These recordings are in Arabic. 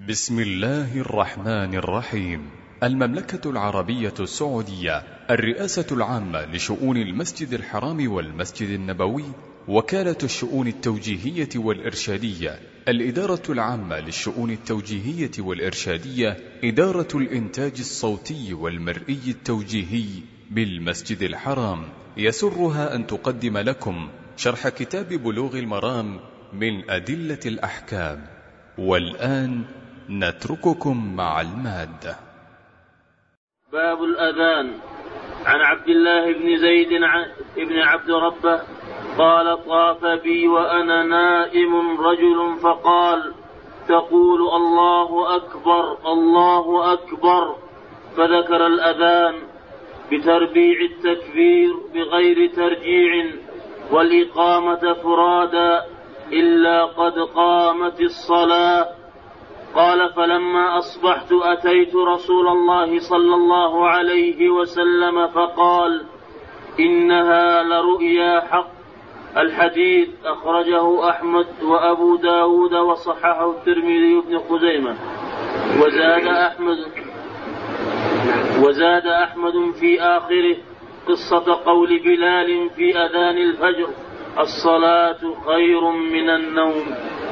بسم الله الرحمن الرحيم. المملكة العربية السعودية، الرئاسة العامة لشؤون المسجد الحرام والمسجد النبوي، وكالة الشؤون التوجيهية والإرشادية، الإدارة العامة للشؤون التوجيهية والإرشادية، إدارة الإنتاج الصوتي والمرئي التوجيهي بالمسجد الحرام، يسرها أن تقدم لكم شرح كتاب بلوغ المرام من أدلة الأحكام. والآن نترككم مع المادة. باب الأذان. عن عبد الله بن زيد بن عبد ربه قال: طاف بي وأنا نائم رجل فقال: تقول الله أكبر الله أكبر، فذكر الأذان بتربيع التكبير بغير ترجيع، والإقامة فرادا إلا قد قامت الصلاة. قال: فلما أصبحت أتيت رسول الله صلى الله عليه وسلم فقال: إنها لرؤيا حق. الحديث أخرجه أحمد وأبو داود وصححه الترمذي بن خزيمة. وزاد أحمد في آخره قصة قول بلال في أذان الفجر: الصلاة خير من النوم.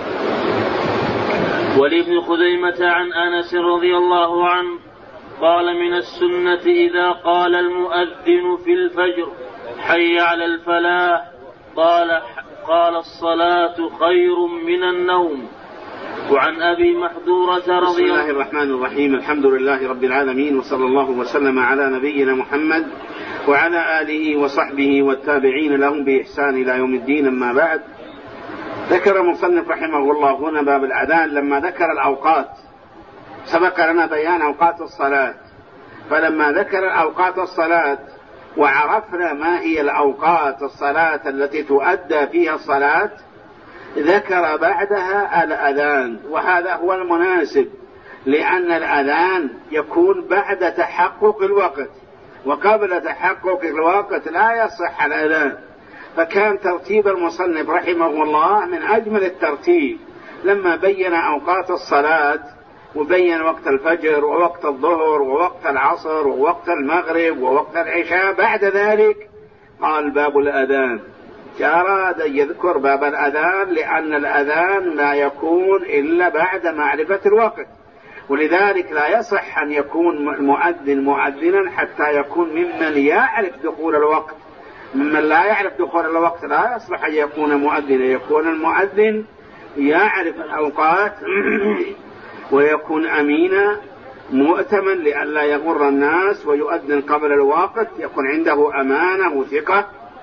ولابن خزيمة عن أنس رضي الله عنه قال: من السنة إذا قال المؤذن في الفجر: حي على الفلاح، قال الصلاة خير من النوم. وعن أبي محذورة بسم الله الرحمن الرحيم. الحمد لله رب العالمين، وصلى الله وسلم على نبينا محمد وعلى آله وصحبه والتابعين لهم بإحسان إلى يوم الدين. أما بعد، ذكر المصنف رحمه الله هنا باب الأذان لما ذكر الأوقات. سبق لنا بيان أوقات الصلاة، فلما ذكر أوقات الصلاة وعرفنا ما هي الأوقات الصلاة التي تؤدى فيها الصلاة، ذكر بعدها الأذان، وهذا هو المناسب، لأن الأذان يكون بعد تحقق الوقت، وقبل تحقق الوقت لا يصح الأذان. فكان ترتيب المصنف رحمه الله من أجمل الترتيب لما بين أوقات الصلاة، وبين وقت الفجر ووقت الظهر ووقت العصر ووقت المغرب ووقت العشاء. بعد ذلك قال: باب الأذان. أراد أن يذكر باب الأذان لأن الأذان لا يكون إلا بعد معرفة الوقت، ولذلك لا يصح أن يكون المؤذن مؤذنا حتى يكون ممن يعرف دخول الوقت. ممن لا يعرف دخول الوقت لا يصلح أن يكون مؤذنا. يكون المؤذن يعرف الأوقات ويكون أمينا مؤتمن لئلا يغر الناس ويؤذن قبل الوقت، يكون عنده أمانة وثقة،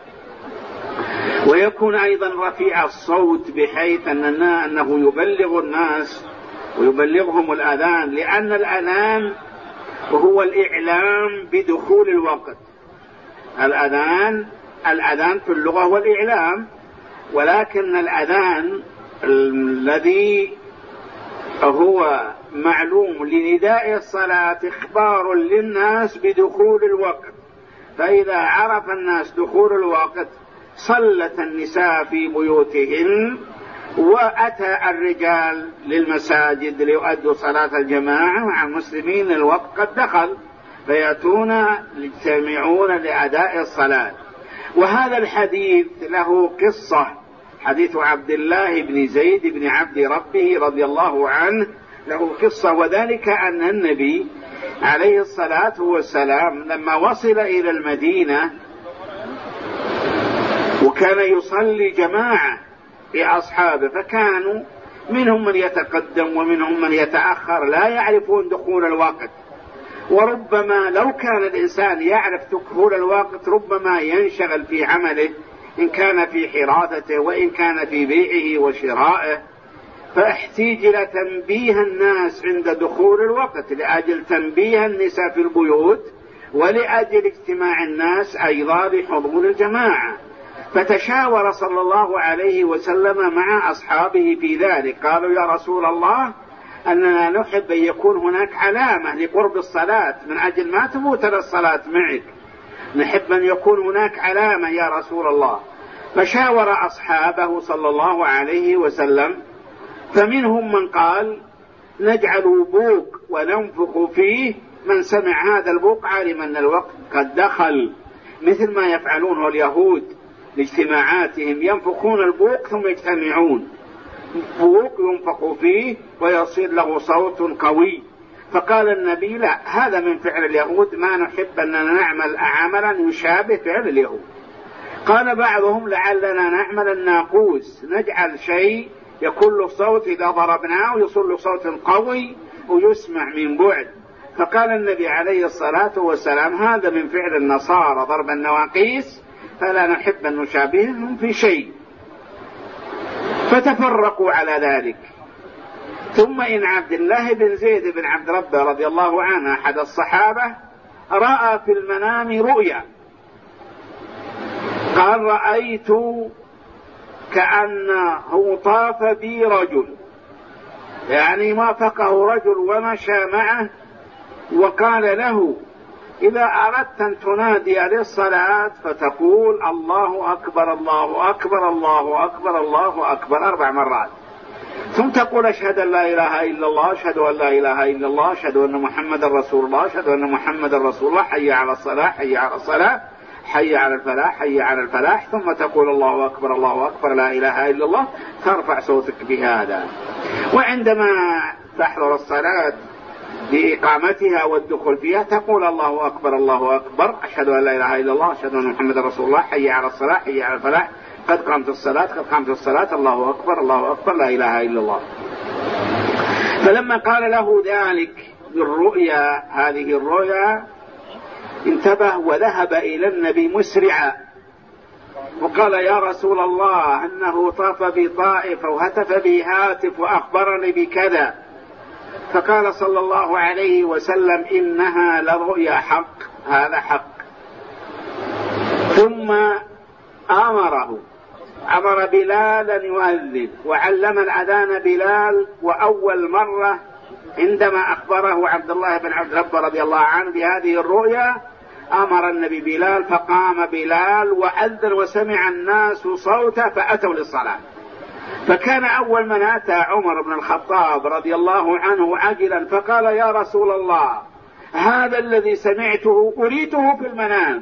ويكون أيضا رفيع الصوت بحيث أنه يبلغ الناس ويبلغهم الأذان، لأن الأذان هو الإعلام بدخول الوقت. الأذان في اللغة هو الإعلام، ولكن الأذان الذي هو معلوم لنداء الصلاة إخبار للناس بدخول الوقت. فإذا عرف الناس دخول الوقت صلت النساء في بيوتهن، وأتى الرجال للمساجد ليؤدوا صلاة الجماعة مع المسلمين. الوقت قد دخل، فيأتون يجتمعون لأداء الصلاة. وهذا الحديث له قصة، حديث عبد الله بن زيد بن عبد ربه رضي الله عنه له قصة، وذلك أن النبي عليه الصلاة والسلام لما وصل إلى المدينة وكان يصلي جماعة بأصحابه، فكانوا منهم من يتقدم ومنهم من يتأخر لا يعرفون دخول الوقت. وربما لو كان الإنسان يعرف دخول الوقت ربما ينشغل في عمله، إن كان في حراثته وإن كان في بيعه وشرائه، فاحتاج إلى تنبيه الناس عند دخول الوقت لأجل تنبيه النساء في البيوت، ولأجل اجتماع الناس أيضا لحضور الجماعة. فتشاور صلى الله عليه وسلم مع أصحابه في ذلك. قالوا: يا رسول الله، أننا نحب أن يكون هناك علامة لقرب الصلاة من أجل ما تفوت الصلاة معك، نحب أن يكون هناك علامة يا رسول الله. فشاور أصحابه صلى الله عليه وسلم، فمنهم من قال: نجعل بوق وننفخ فيه، من سمع هذا البوق علم أن الوقت قد دخل، مثل ما يفعلونه اليهود لاجتماعاتهم، ينفخون البوق ثم يجتمعون، بوق ينفخ فيه ويصير له صوت قوي. فقال النبي لا، هذا من فعل اليهود، ما نحب أننا نعمل عملا يشابه فعل اليهود. قال بعضهم لعلنا نعمل الناقوس، نجعل شيء يكون له صوت إذا ضربناه يصل له صوت قوي ويسمع من بعد. فقال النبي عليه الصلاة والسلام هذا من فعل النصارى ضرب النواقيس، فلا نحب أن نشابههم في شيء. فتفرقوا على ذلك. ثم إن عبد الله بن زيد بن عبد ربه رضي الله عنه أحد الصحابة رأى في المنام رؤيا، قال رأيت كأنه طاف بي رجل، يعني وافقه رجل ومشى معه، وقال له إذا أردت أن تنادي للصلاة فتقول الله أكبر الله أكبر الله أكبر الله أكبر 4 مرات، ثم تقول أشهد أن لا إله إلا الله أشهد أن لا إله إلا الله أشهد أن محمد رسول الله أشهد أن محمد رسول الله، حي على الصلاة حي على الصلاة حي على الفلاح حي على الفلاح، ثم تقول الله أكبر الله أكبر لا إله إلا الله، ترفع صوتك بهذا. وعندما تحضر الصلاة بإقامتها والدخول فيها تقول الله أكبر الله أكبر أشهد أن لا إله إلا الله أشهد أن محمد رسول الله حي على الصلاة حي على الفلاح قد قامت الصلاة قد قامت الصلاة الله أكبر لا إله إلا الله. فلما قال له ذلك بالرؤيا هذه الرؤيا انتبه وذهب إلى النبي مسرعا وقال يا رسول الله أنه طاف بطائف وهتف بي هاتف وأخبرني بكذا. فقال صلى الله عليه وسلم إنها لرؤيا حق، هذا حق. ثم أمر بلالا يؤذن وعلم الأذان بلال. وأول مرة عندما أخبره عبد الله بن عبد ربه رضي الله عنه بهذه الرؤيا أمر النبي بلال، فقام بلال وأذن وسمع الناس صوته فأتوا للصلاة. فكان أول من أتى عمر بن الخطاب رضي الله عنه عاجلا فقال يا رسول الله هذا الذي سمعته أريته في المنام.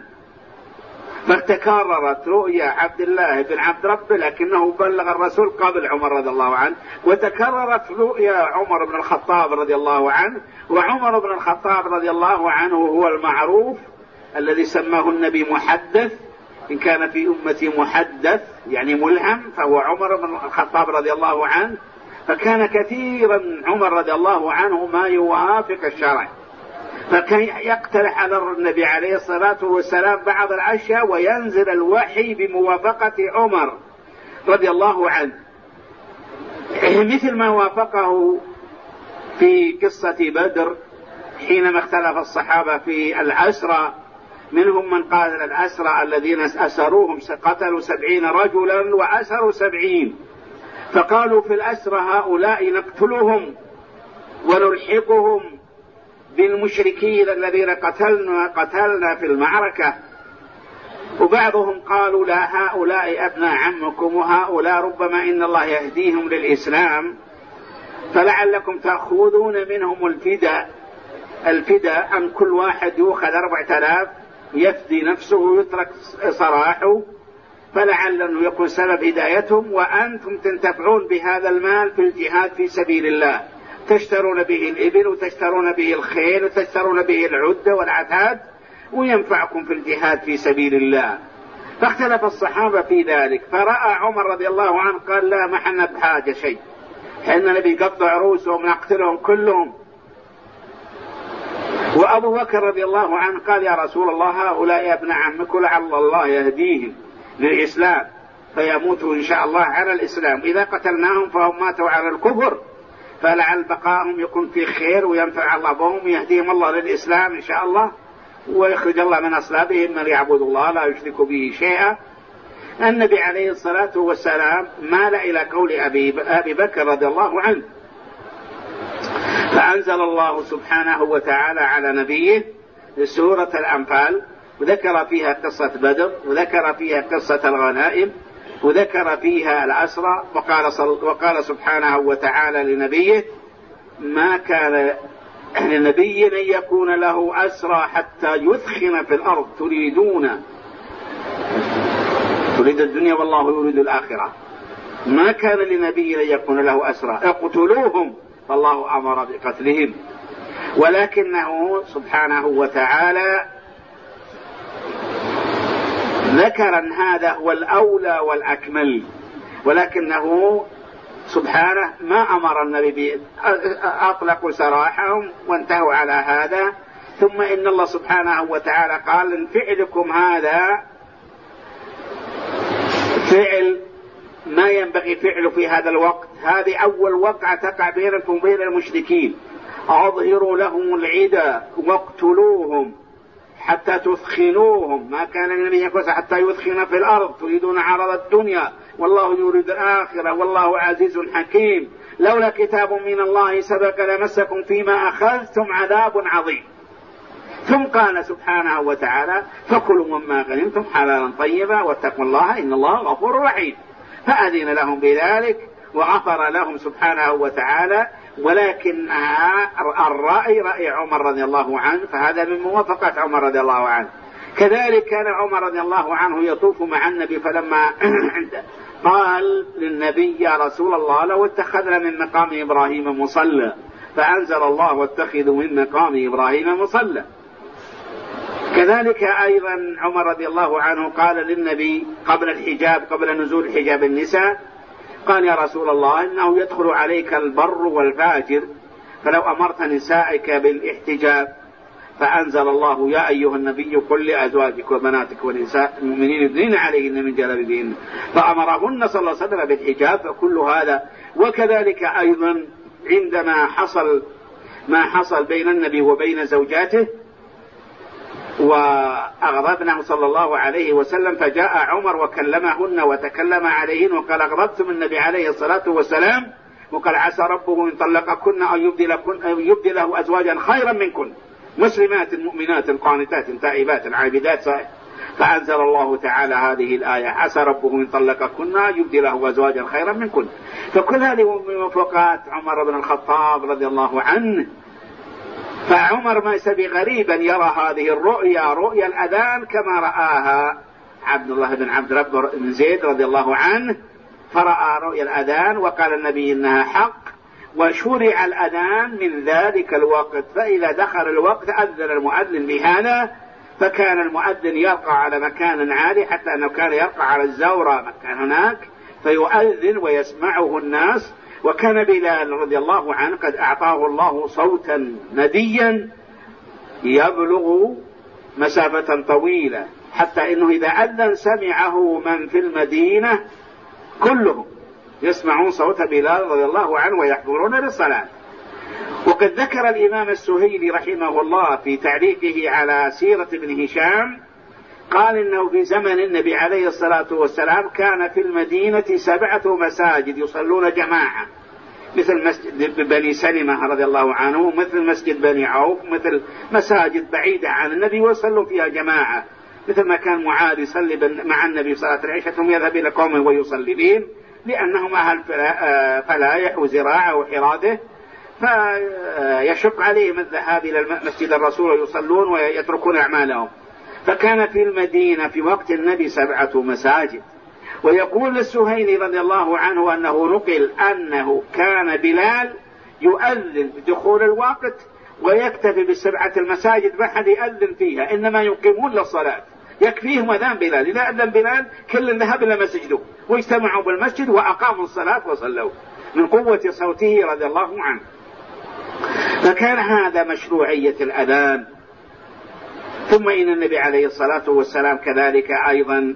فتكررت رؤيا عبد الله بن عبد ربه لكنه بلغ الرسول قبل عمر رضي الله عنه، وتكررت رؤيا عمر بن الخطاب رضي الله عنه. وعمر بن الخطاب رضي الله عنه هو المعروف الذي سماه النبي محدث، إن كان في أمتي محدث يعني ملهم فهو عمر بن الخطاب رضي الله عنه. فكان كثيرا عمر رضي الله عنه ما يوافق الشرع، فكان يقترح على النبي عليه الصلاة والسلام بعض الأشياء وينزل الوحي بموافقة عمر رضي الله عنه، مثل ما وافقه في قصة بدر حينما اختلف الصحابة في الأسرى، منهم من قاتل الأسرى الذين أسروهم قتلوا 70 رجلا وأسروا 70، فقالوا في الأسرى هؤلاء نقتلهم ونلحقهم بالمشركين الذين قتلنا في المعركة. وبعضهم قالوا لا هؤلاء أبناء عمكم وهؤلاء ربما إن الله يهديهم للإسلام فلعلكم تأخذون منهم الفداء عن كل واحد يؤخذ 4000 يفدي نفسه ويترك سراحه، فلعل أنه يكون سبب هدايتهم، وأنتم تنتفعون بهذا المال في الجهاد في سبيل الله، تشترون به الإبل وتشترون به الخيل وتشترون به العدة والعتاد وينفعكم في الجهاد في سبيل الله. فاختلف الصحابة في ذلك، فرأى عمر رضي الله عنه قال لا ما حنا بحاجة شيء، حنا نبي نقطع رؤوسهم نقتلهم كلهم. وأبو بكر رضي الله عنه قال يا رسول الله هؤلاء ابن عمك لعل الله يهديهم للإسلام فيموتوا إن شاء الله على الإسلام، إذا قتلناهم فهم ماتوا على الكفر، فلعل بقاهم يكون في خير وينفع الله بهم ويهديهم الله للإسلام إن شاء الله، ويخرج الله من أصلابهم من يعبد الله لا يشرك به شيئا. النبي عليه الصلاة والسلام مال إلى قول أبي بكر رضي الله عنه، فأنزل الله سبحانه وتعالى على نبيه سورة الأنفال وذكر فيها قصة بدر وذكر فيها قصة الغنائم وذكر فيها الأسرى، وقال سبحانه وتعالى لنبيه ما كان لنبي أن يكون له أسرى حتى يثخن في الأرض. تريد الدنيا والله يريد الآخرة. ما كان لنبي أن يكون له أسرى، اقتلوهم، فالله أمر بقتلهم، ولكنه سبحانه وتعالى ذكر أن هذا هو الأولى والأكمل، ولكنه سبحانه ما أمر النبي أطلقوا سراحهم وانتهوا على هذا. ثم إن الله سبحانه وتعالى قال إن فعلكم هذا فعل ما ينبغي فعله في هذا الوقت، هذه أول وقعة تقع بينكم وبين المشركين، أظهروا لهم العدى واقتلوهم حتى تثخنوهم. ما كان النبي يقول حتى يثخن في الأرض، تريدون عرض الدنيا والله يريد الآخرة والله عزيز حكيم، لولا كتاب من الله سبق لمسكم فيما أخذتم عذاب عظيم. ثم قال سبحانه وتعالى فكلوا مما غنمتم حلالا طيبا واتقوا الله إن الله غفور رحيم. فأذن لهم بذلك وغفر لهم سبحانه وتعالى، ولكن الرأي رأي عمر رضي الله عنه، فهذا من موافقة عمر رضي الله عنه. كذلك كان عمر رضي الله عنه يطوف مع النبي، فلما قال للنبي يا رسول الله لو اتخذنا من مقام إبراهيم مصلى، فأنزل الله واتخذوا من مقام إبراهيم مصلى. كذلك أيضا عمر رضي الله عنه قال للنبي قبل الحجاب، قبل نزول حجاب النساء، قال يا رسول الله إنه يدخل عليك البر والفاجر، فلو أمرت نسائك بالاحتجاب، فأنزل الله يا أيها النبي قل لأزواجك وبناتك ونساء المؤمنين يدنين عليهن من جلابيبهن، فأمرهن صلى الله عليه وسلم بالحجاب. فكل هذا. وكذلك أيضا عندما ما حصل بين النبي وبين زوجاته وأغضبنه صلى الله عليه وسلم، فجاء عمر وكلمهن وتكلم عليهن وقال أغضبتم النبي عليه الصلاة والسلام، وقال عسى ربه إن طلقكن أن يبدله أزواجا خيرا منكن مسلمات مؤمنات قانتات تائبات عابدات. فأنزل الله تعالى هذه الآية عسى ربه إن طلقكن أن يبدله أزواجا خيرا منكن. فكل هذه من موافقات عمر بن الخطاب رضي الله عنه. فعمر ما يسبي غريبا يرى هذه الرؤيا، رؤيا الأذان كما رآها عبد الله بن عبد رب بن زيد رضي الله عنه، فرأى رؤيا الأذان وقال النبي إنها حق، وشرع الأذان من ذلك الوقت. فإذا دخل الوقت أذن المؤذن بهذا، فكان المؤذن يرقى على مكان عالي حتى أنه كان يرقى على الزورة مكان هناك فيؤذن ويسمعه الناس. وكان بلال رضي الله عنه قد أعطاه الله صوتا نديا يبلغ مسافة طويلة، حتى إنه إذا أذن سمعه من في المدينة كلهم يسمعون صوت بلال رضي الله عنه ويحضرون للصلاة. وقد ذكر الإمام السهيلي رحمه الله في تعليقه على سيرة ابن هشام، قال إنه في زمن النبي عليه الصلاة والسلام كان في المدينة 7 مساجد يصلون جماعة، مثل مسجد بني سلمة رضي الله عنه، مثل مسجد بني عوف، مثل مساجد بعيدة عن النبي ويصلوا فيها جماعة، مثل ما كان معاذ يصلي مع النبي صلاة العشاء ثم يذهب إلى قومه ويصلي بهم، لأنهم أهل فلايح وزراعة وحراثة، فيشق عليهم الذهاب إلى مسجد الرسول ويصلون ويتركون أعمالهم. فكان في المدينة في وقت النبي 7 مساجد. ويقول السهيلي رضي الله عنه أنه نقل أنه كان بلال يؤذن بدخول الوقت ويكتفي ب7 المساجد ما حد يؤذن فيها، إنما يقيمون للصلاة، يكفيهم أذان بلال. إذا أذن بلال كل ذهب إلى مسجده واجتمعوا بالمسجد وأقاموا الصلاة وصلوا من قوة صوته رضي الله عنه. فكان هذا مشروعية الأذان. ثم إن النبي عليه الصلاة والسلام كذلك أيضا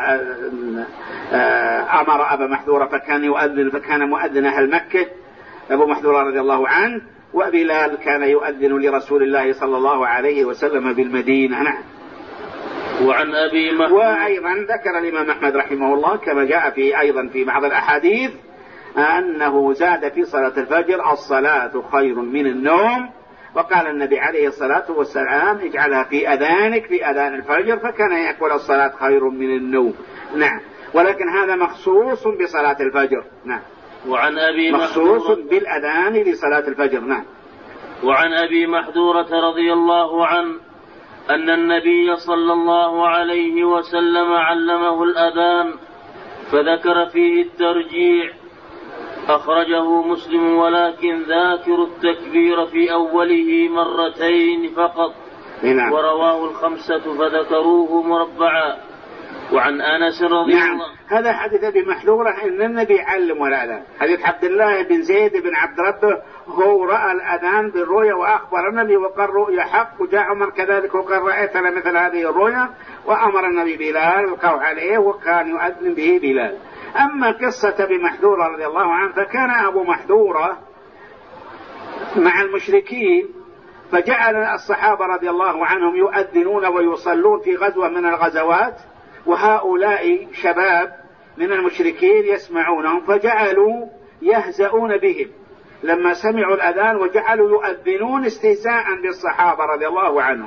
أمر أبا محذورة فكان يؤذن، فكان مؤذن أهل مكة أبو محذورة رضي الله عنه، وبلال كان يؤذن لرسول الله صلى الله عليه وسلم بالمدينة. نعم. وعن أبي محمود وأيضا ذكر الإمام أحمد رحمه الله كما جاء في أيضا في بعض الأحاديث أنه زاد في صلاة الفجر الصلاة خير من النوم، وقال النبي عليه الصلاة والسلام اجعلها في أذانك في أذان الفجر، فكان يقول الصلاة خير من النوم. نعم. ولكن هذا مخصوص بصلاة الفجر. نعم. وعن أبي مخصوص بالأذان لصلاة الفجر. نعم. وعن أبي محذورة رضي الله عنه أن النبي صلى الله عليه وسلم علمه الأذان فذكر فيه الترجيع، أخرجه مسلم ولكن ذاكر التكبير في أوله مرتين فقط. نعم. ورواه الخمسة فذكروه مربعا. وعن أنس رضي الله عنه هذا حديث أبي محذورة أن النبي علم الأذان. حديث عبد الله بن زيد بن عبد ربه هو رأى الأذان بالرؤيا وأخبر النبي وقال رؤيا حق، وجاء عمر كذلك وقال رأيت مثل هذه الرؤيا، وأمر النبي بلال وقال عليه وكان يؤذن به بلال. أما قصة أبي محذورة رضي الله عنه فكان أبو محذورة مع المشركين، فجعل الصحابة رضي الله عنهم يؤذنون ويصلون في غزوة من الغزوات، وهؤلاء شباب من المشركين يسمعونهم فجعلوا يهزؤون بهم لما سمعوا الأذان، وجعلوا يؤذنون استهزاء بالصحابة رضي الله عنهم.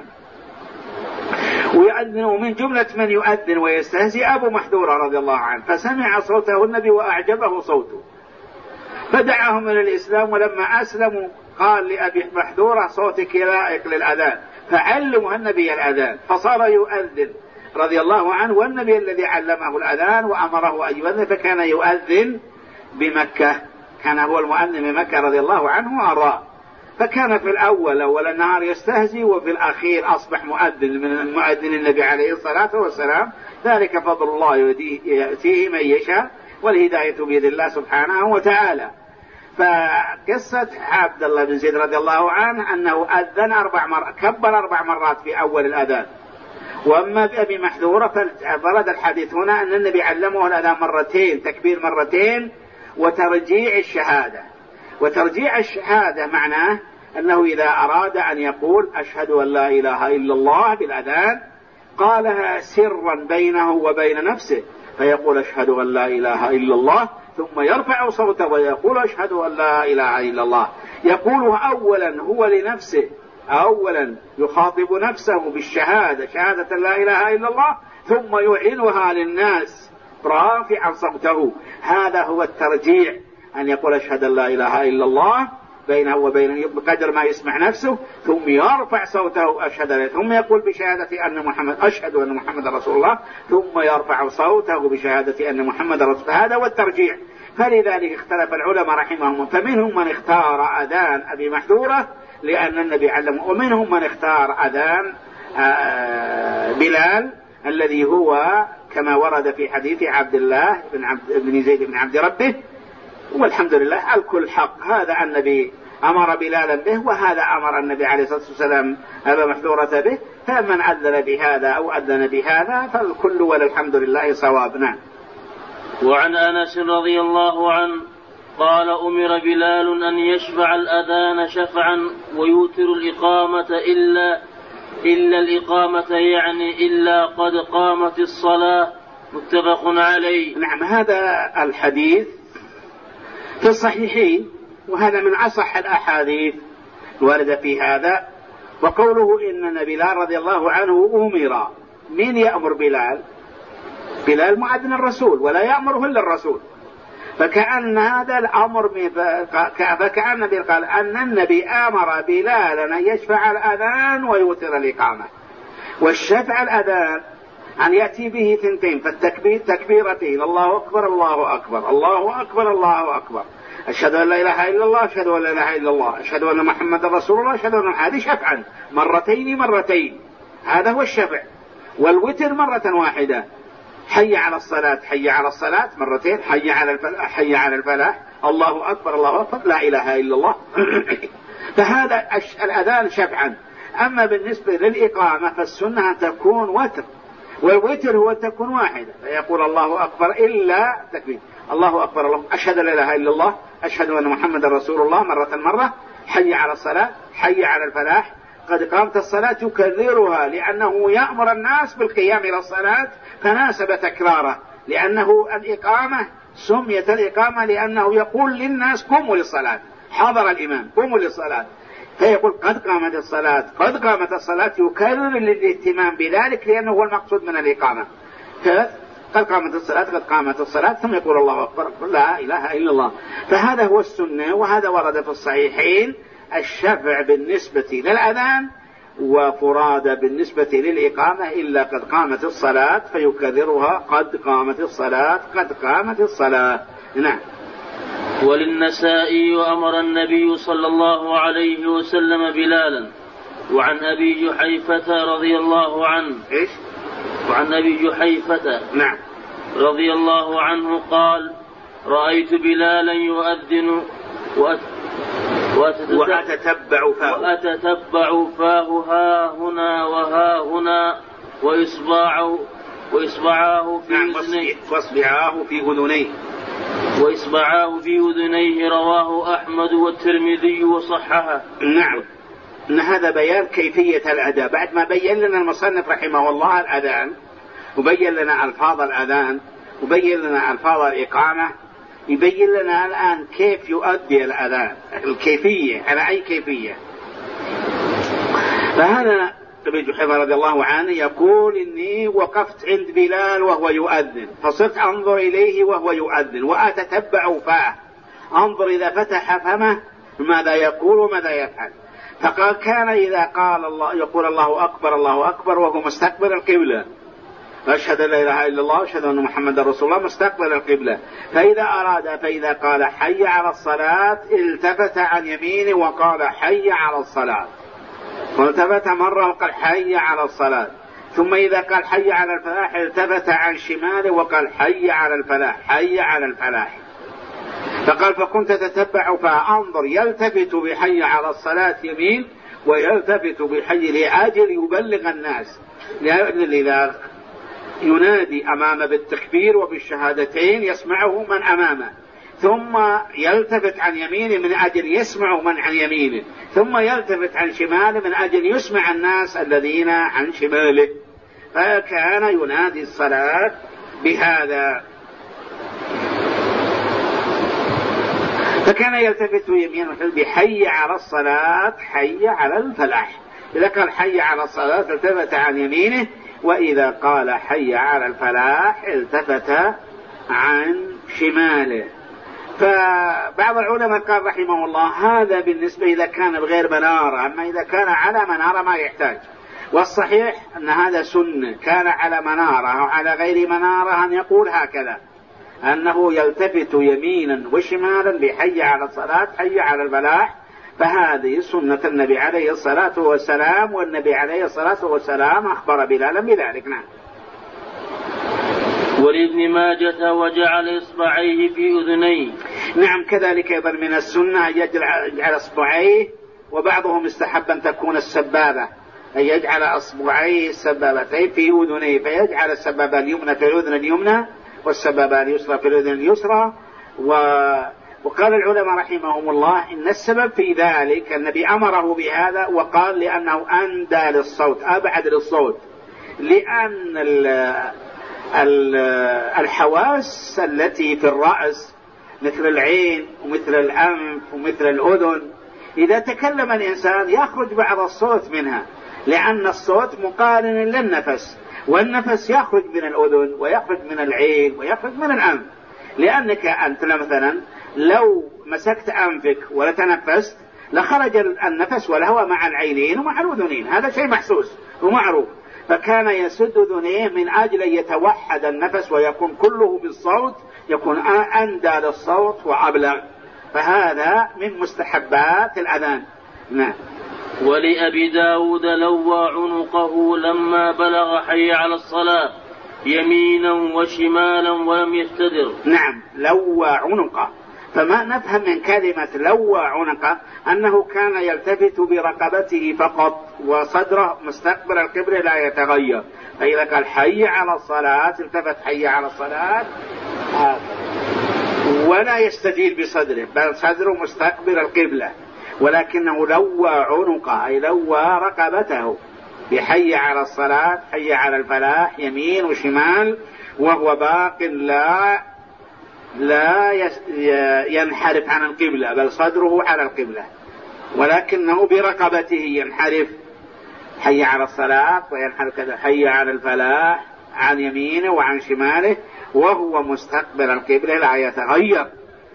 ويؤذنوا من جملة من يؤذن ويستهزئ أبو محذورة رضي الله عنه، فسمع صوته النبي وأعجبه صوته فدعاهم إلى الإسلام، ولما أسلموا قال لأبي محذورة صوتك لائق للأذان، فعلمه النبي الأذان فصار يؤذن رضي الله عنه، والنبي الذي علمه الأذان وأمره أن يؤذن فكان يؤذن بمكة، كان هو المؤذن بمكة رضي الله عنه وأراه. فكان في أول النهار يستهزئ، وفي الأخير أصبح مؤذن من مؤذن النبي عليه الصلاة والسلام. ذلك فضل الله يأتيه من يشاء، والهداية بيد الله سبحانه وتعالى. فقصة عبد الله بن زيد رضي الله عنه أنه أذن 4 مرات، كبر 4 مرات في أول الأذان. وأما بأبي محذورة فورد الحديث هنا أن النبي علمه الأذان مرتين، تكبير مرتين وترجيع الشهادة. وترجيع الشهادة معناه أنه إذا أراد أن يقول أشهد أن لا إله إلا الله بالأذان قالها سرا بينه وبين نفسه، فيقول أشهد أن لا إله إلا الله، ثم يرفع صوته ويقول أشهد أن لا إله إلا الله. يقولها أولا هو لنفسه، أولا يخاطب نفسه بالشهادة، شهادة لا إله إلا الله، ثم يعلنها للناس رافعا صوته. هذا هو الترجيع، أن يقول أشهد أن لا إله إلا الله بينه وبين بقدر ما يسمع نفسه، ثم يرفع صوته أشهد، ثم يقول بشهادة أن محمد أشهد أن محمد رسول الله، ثم يرفع صوته بشهادة أن محمد رسول الله. هذا هو الترجيع. فلذلك اختلف العلماء رحمهم الله، فمنهم من اختار أذان أبي محذورة لأن النبي علمه، ومنهم من اختار أذان بلال الذي هو كما ورد في حديث عبد الله بن زيد بن عبد ربه. والحمد لله الكل حق، هذا النبي أمر بلالا به، وهذا أمر النبي عليه الصلاة والسلام أبا محذورة به، فمن أذن بهذا أو أذن بهذا فالكل والحمد لله صواب. نعم. وعن أنس رضي الله عنه قال أمر بلال أن يشفع الأذان شفعا ويوتر الإقامة إلا الإقامة، يعني إلا قد قامت الصلاة. متفق عليه. نعم. هذا الحديث في الصحيحين، وهذا من أصح الأحاديث الواردة في هذا. وقوله إن بلال رضي الله عنه أمر، من يأمر بلال؟ بلال مؤذن الرسول ولا يأمره إلا الرسول، فكأن هذا الأمر فكأن قال أن النبي أمر بلالا أن يشفع الأذان ويوتر الإقامة. والشفع الأذان أن يأتي به 2، فالتكبير تكبيرتين، الله أكبر الله أكبر الله أكبر الله أكبر، أشهد أن لا إله إلا الله أشهد أن لا إله إلا الله أشهد أن محمد رسول الله أشهد أن، هذه شفعا مرتين، هذا هو الشفع. والوتر مرة واحدة، حي على الصلاة حي على الصلاة مرتين، حي على الفلاح الله أكبر الله أكبر لا إله إلا الله. فهذا الأذان شفعا. أما بالنسبة للإقامة فالسنة أن تكون وتر، والوتر هو تكون واحدة، فيقول الله أكبر إلا تكبير، الله أكبر الله أشهد لا إله إلا الله أشهد أن محمد رسول الله مرة، حي على الصلاة حي على الفلاح قد قامت الصلاة، يكررها لأنه يأمر الناس بالقيام إلى الصلاة فناسب تكراره، لأنه الإقامة سميت الإقامة لأنه يقول للناس قوموا للصلاة، حضر الإمام قوموا للصلاة، فيقول قد قامت الصلاة قد قامت الصلاة، يكرر للاهتمام بذلك لأنه هو المقصود من الإقامة. قد قامت الصلاة قد قامت الصلاة، ثم يقول الله أكبر لا إله إلا الله. فهذا هو السنة، وهذا ورد في الصحيحين الشفع بالنسبة للأذان وفرادى بالنسبة للإقامة إلا قد قامت الصلاة فيكررها قد قامت الصلاة قد قامت الصلاة. نعم. وللنسائي أمر النبي صلى الله عليه وسلم بلالا. وعن أبي جحيفة رضي الله عنه إيش؟ وعن أبي جحيفة نعم رضي الله عنه قال رأيت بلالا يؤذن وأتتبع فاه ها هنا وها هنا وإصبعاه في أذنيه وإصبعاه في أذنيه رواه أحمد والترمذي وصححه. نعم. إن هذا بيان كيفية الأداء بعد ما بين لنا المصنف رحمه الله الأذان وبين لنا ألفاظ الأذان وبين لنا ألفاظ الإقامة، يبين لنا الآن كيف يؤدي الأذان، الكيفية على أي كيفية. فهذا أبي جحيفة رضي الله عنه يقول إني وقفت عند بلال وهو يؤذن فصرت أنظر إليه وهو يؤذن وأتتبع فاه، أنظر إذا فتح فمه ماذا يقول وماذا يفعل. فقال كان إذا قال الله يقول الله أكبر الله أكبر وهو مستقبل القبلة، أشهد أن لا إله إلا الله أشهد أن محمد رسول الله مستقبل القبلة. فإذا قال حي على الصلاة التفت عن يمينه وقال حي على الصلاة، والتفت مرة وقال حي على الصلاة. ثم إذا قال حي على الفلاح التفت عن شماله وقال حي على الفلاح حي على الفلاح. فقال فكنت تتبع فأنظر يلتفت بحي على الصلاة يمين ويلتفت بحي لأجل يبلغ الناس، لأجل ينادي أمامه بالتكبير وبالشهادتين يسمعه من أمامه، ثم يلتفت عن يمينه من أجل يسمع من عن يمينه، ثم يلتفت عن شماله من أجل يسمع الناس الذين عن شماله. فكان ينادي الصلاة بهذا. فكان يلتفت يمينه بحي على الصلاة حي على الفلاح. إذا قال حي على الصلاة التفت عن يمينه، وإذا قال حي على الفلاح التفت عن شماله. فبعض العلماء قال رحمه الله هذا بالنسبة إذا كان بغير منارة، أما إذا كان على منارة ما يحتاج. والصحيح أن هذا سنة، كان على منارة أو على غير منارة أن يقول هكذا، أنه يلتفت يمينا وشمالا بحي على الصلاة حي على الفلاح. فهذه سنة النبي عليه الصلاة والسلام، والنبي عليه الصلاة والسلام أخبر بلالا بذلك. نعم. ولابن ماجة وجعل إصبعيه في أذنيه. نعم كذلك أيضا من السنة أن يجعل إصبعيه، وبعضهم استحب أن تكون السبابة، أن يجعل إصبعيه السبابتين في أذنيه، فيجعل السبابة اليمنى في الأذن اليمنى والسبابة اليسرى في الأذن اليسرى. وقال العلماء رحمهم الله إن السبب في ذلك النبي أمره بهذا، وقال لأنه أندى للصوت أبعد للصوت، لأن الحواس التي في الرأس مثل العين ومثل الأنف ومثل الأذن إذا تكلم الإنسان يخرج بعض الصوت منها، لأن الصوت مقارن للنفس، والنفس يخرج من الأذن ويخرج من العين ويخرج من الأنف. لأنك أنت مثلا لو مسكت أنفك ولتنفست لخرج النفس والهواء مع العينين ومع الأذنين، هذا شيء محسوس ومعروف. فكان يسد أذنيه من أجل أن يتوحد النفس ويكون كله بالصوت، يكون أندى للصوت وأبلغ. فهذا من مستحبات الأذان. نعم. ولأبي داود لوى عنقه لما بلغ حي على الصلاة يمينا وشمالا ولم يستدر. نعم لوى عنقه. فما نفهم من كلمة لوى عنقه أنه كان يلتفت برقبته فقط وصدره مستقبل القبلة لا يتغير. فإذا قال حي على الصلاة التفت حي على الصلاة ولا يستدير بصدره، بل صدره مستقبل القبلة، ولكنه لوى عنقه أي لوى رقبته بحي على الصلاة حي على الفلاح يمين وشمال، وهو باق لا ينحرف عن القبلة، بل صدره على القبلة، ولكنه برقبته ينحرف حي على الصلاة وينحرف كذا حي على الفلاح عن يمينه وعن شماله وهو مستقبل القبلة لا يتغير.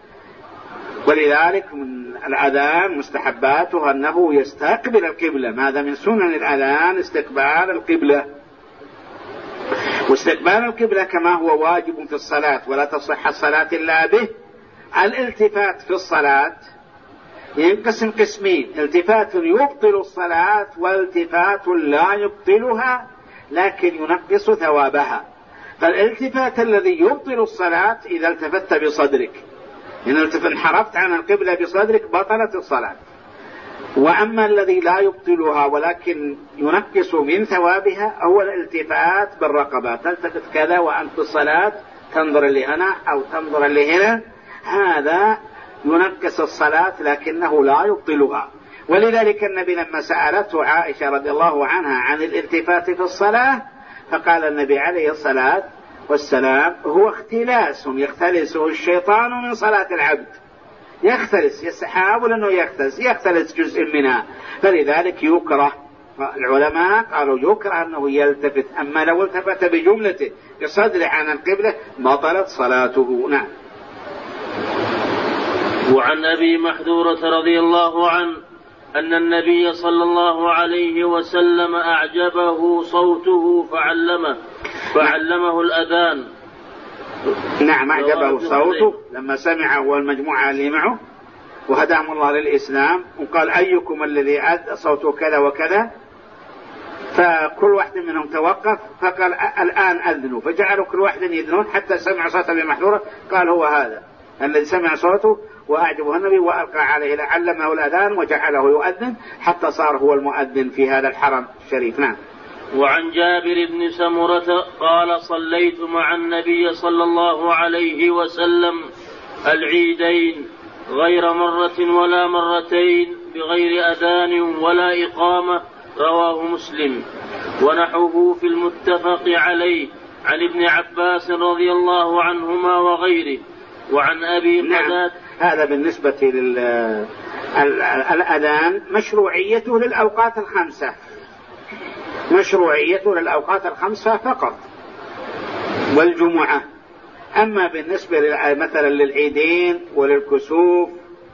ولذلك من الأذان مستحباته أنه يستقبل القبلة، ماذا من سنن الأذان استقبال القبلة، واستقبال القبلة كما هو واجب في الصلاة ولا تصح الصلاة إلا به. الالتفات في الصلاة ينقسم قسمين: التفات يبطل الصلاة والتفات لا يبطلها لكن ينقص ثوابها. فالالتفات الذي يبطل الصلاة إذا التفت بصدرك، إن انحرفت عن القبلة بصدرك بطلت الصلاة. وأما الذي لا يبطلها ولكن ينقص من ثوابها هو الالتفات بالرقبة، تلتفت كذا وأنت في الصلاة تنظر اللي هنا أو تنظر اللي هنا، هذا ينقص الصلاة لكنه لا يبطلها. ولذلك النبي لما سألته عائشة رضي الله عنها عن الالتفات في الصلاة فقال النبي عليه الصلاة والسلام: هو اختلاس يختلسه الشيطان من صلاة العبد. يختلس، يحاول أنه يختلس جزء منها، فلذلك يكره. العلماء قالوا يكره أنه يلتفت، أما لو التفت بجملته بصدره عن القبلة بطلت صلاته. نعم. وعن أبي محذورة رضي الله عنه أن النبي صلى الله عليه وسلم أعجبه صوته فعلمه الأذان. نعم، أعجبه صوته لما سمعه والمجموعة اللي معه وهداهم الله للإسلام، وقال: أيكم الذي صوته كذا وكذا، فكل واحد منهم توقف فقال: الآن أذنوا، فجعلوا كل واحد يذنون حتى سمع صوت أبي محذورة، قال: هو هذا الذي سمع صوته وأعجبه النبي وألقى عليه علمه الأذان وجعله يؤذن حتى صار هو المؤذن في هذا الحرم الشريف. نعم. وعن جابر بن سمرة قال: صليت مع النبي صلى الله عليه وسلم العيدين غير مرة ولا مرتين بغير أذان ولا إقامة، رواه مسلم. ونحوه في المتفق عليه عن ابن عباس رضي الله عنهما وغيره. وعن أبي قتادة. هذا بالنسبة للأذان مشروعيته للأوقات الخمسة، مشروعيته للأوقات الخمسة فقط والجمعة. أما بالنسبة مثلا للعيدين وللكسوف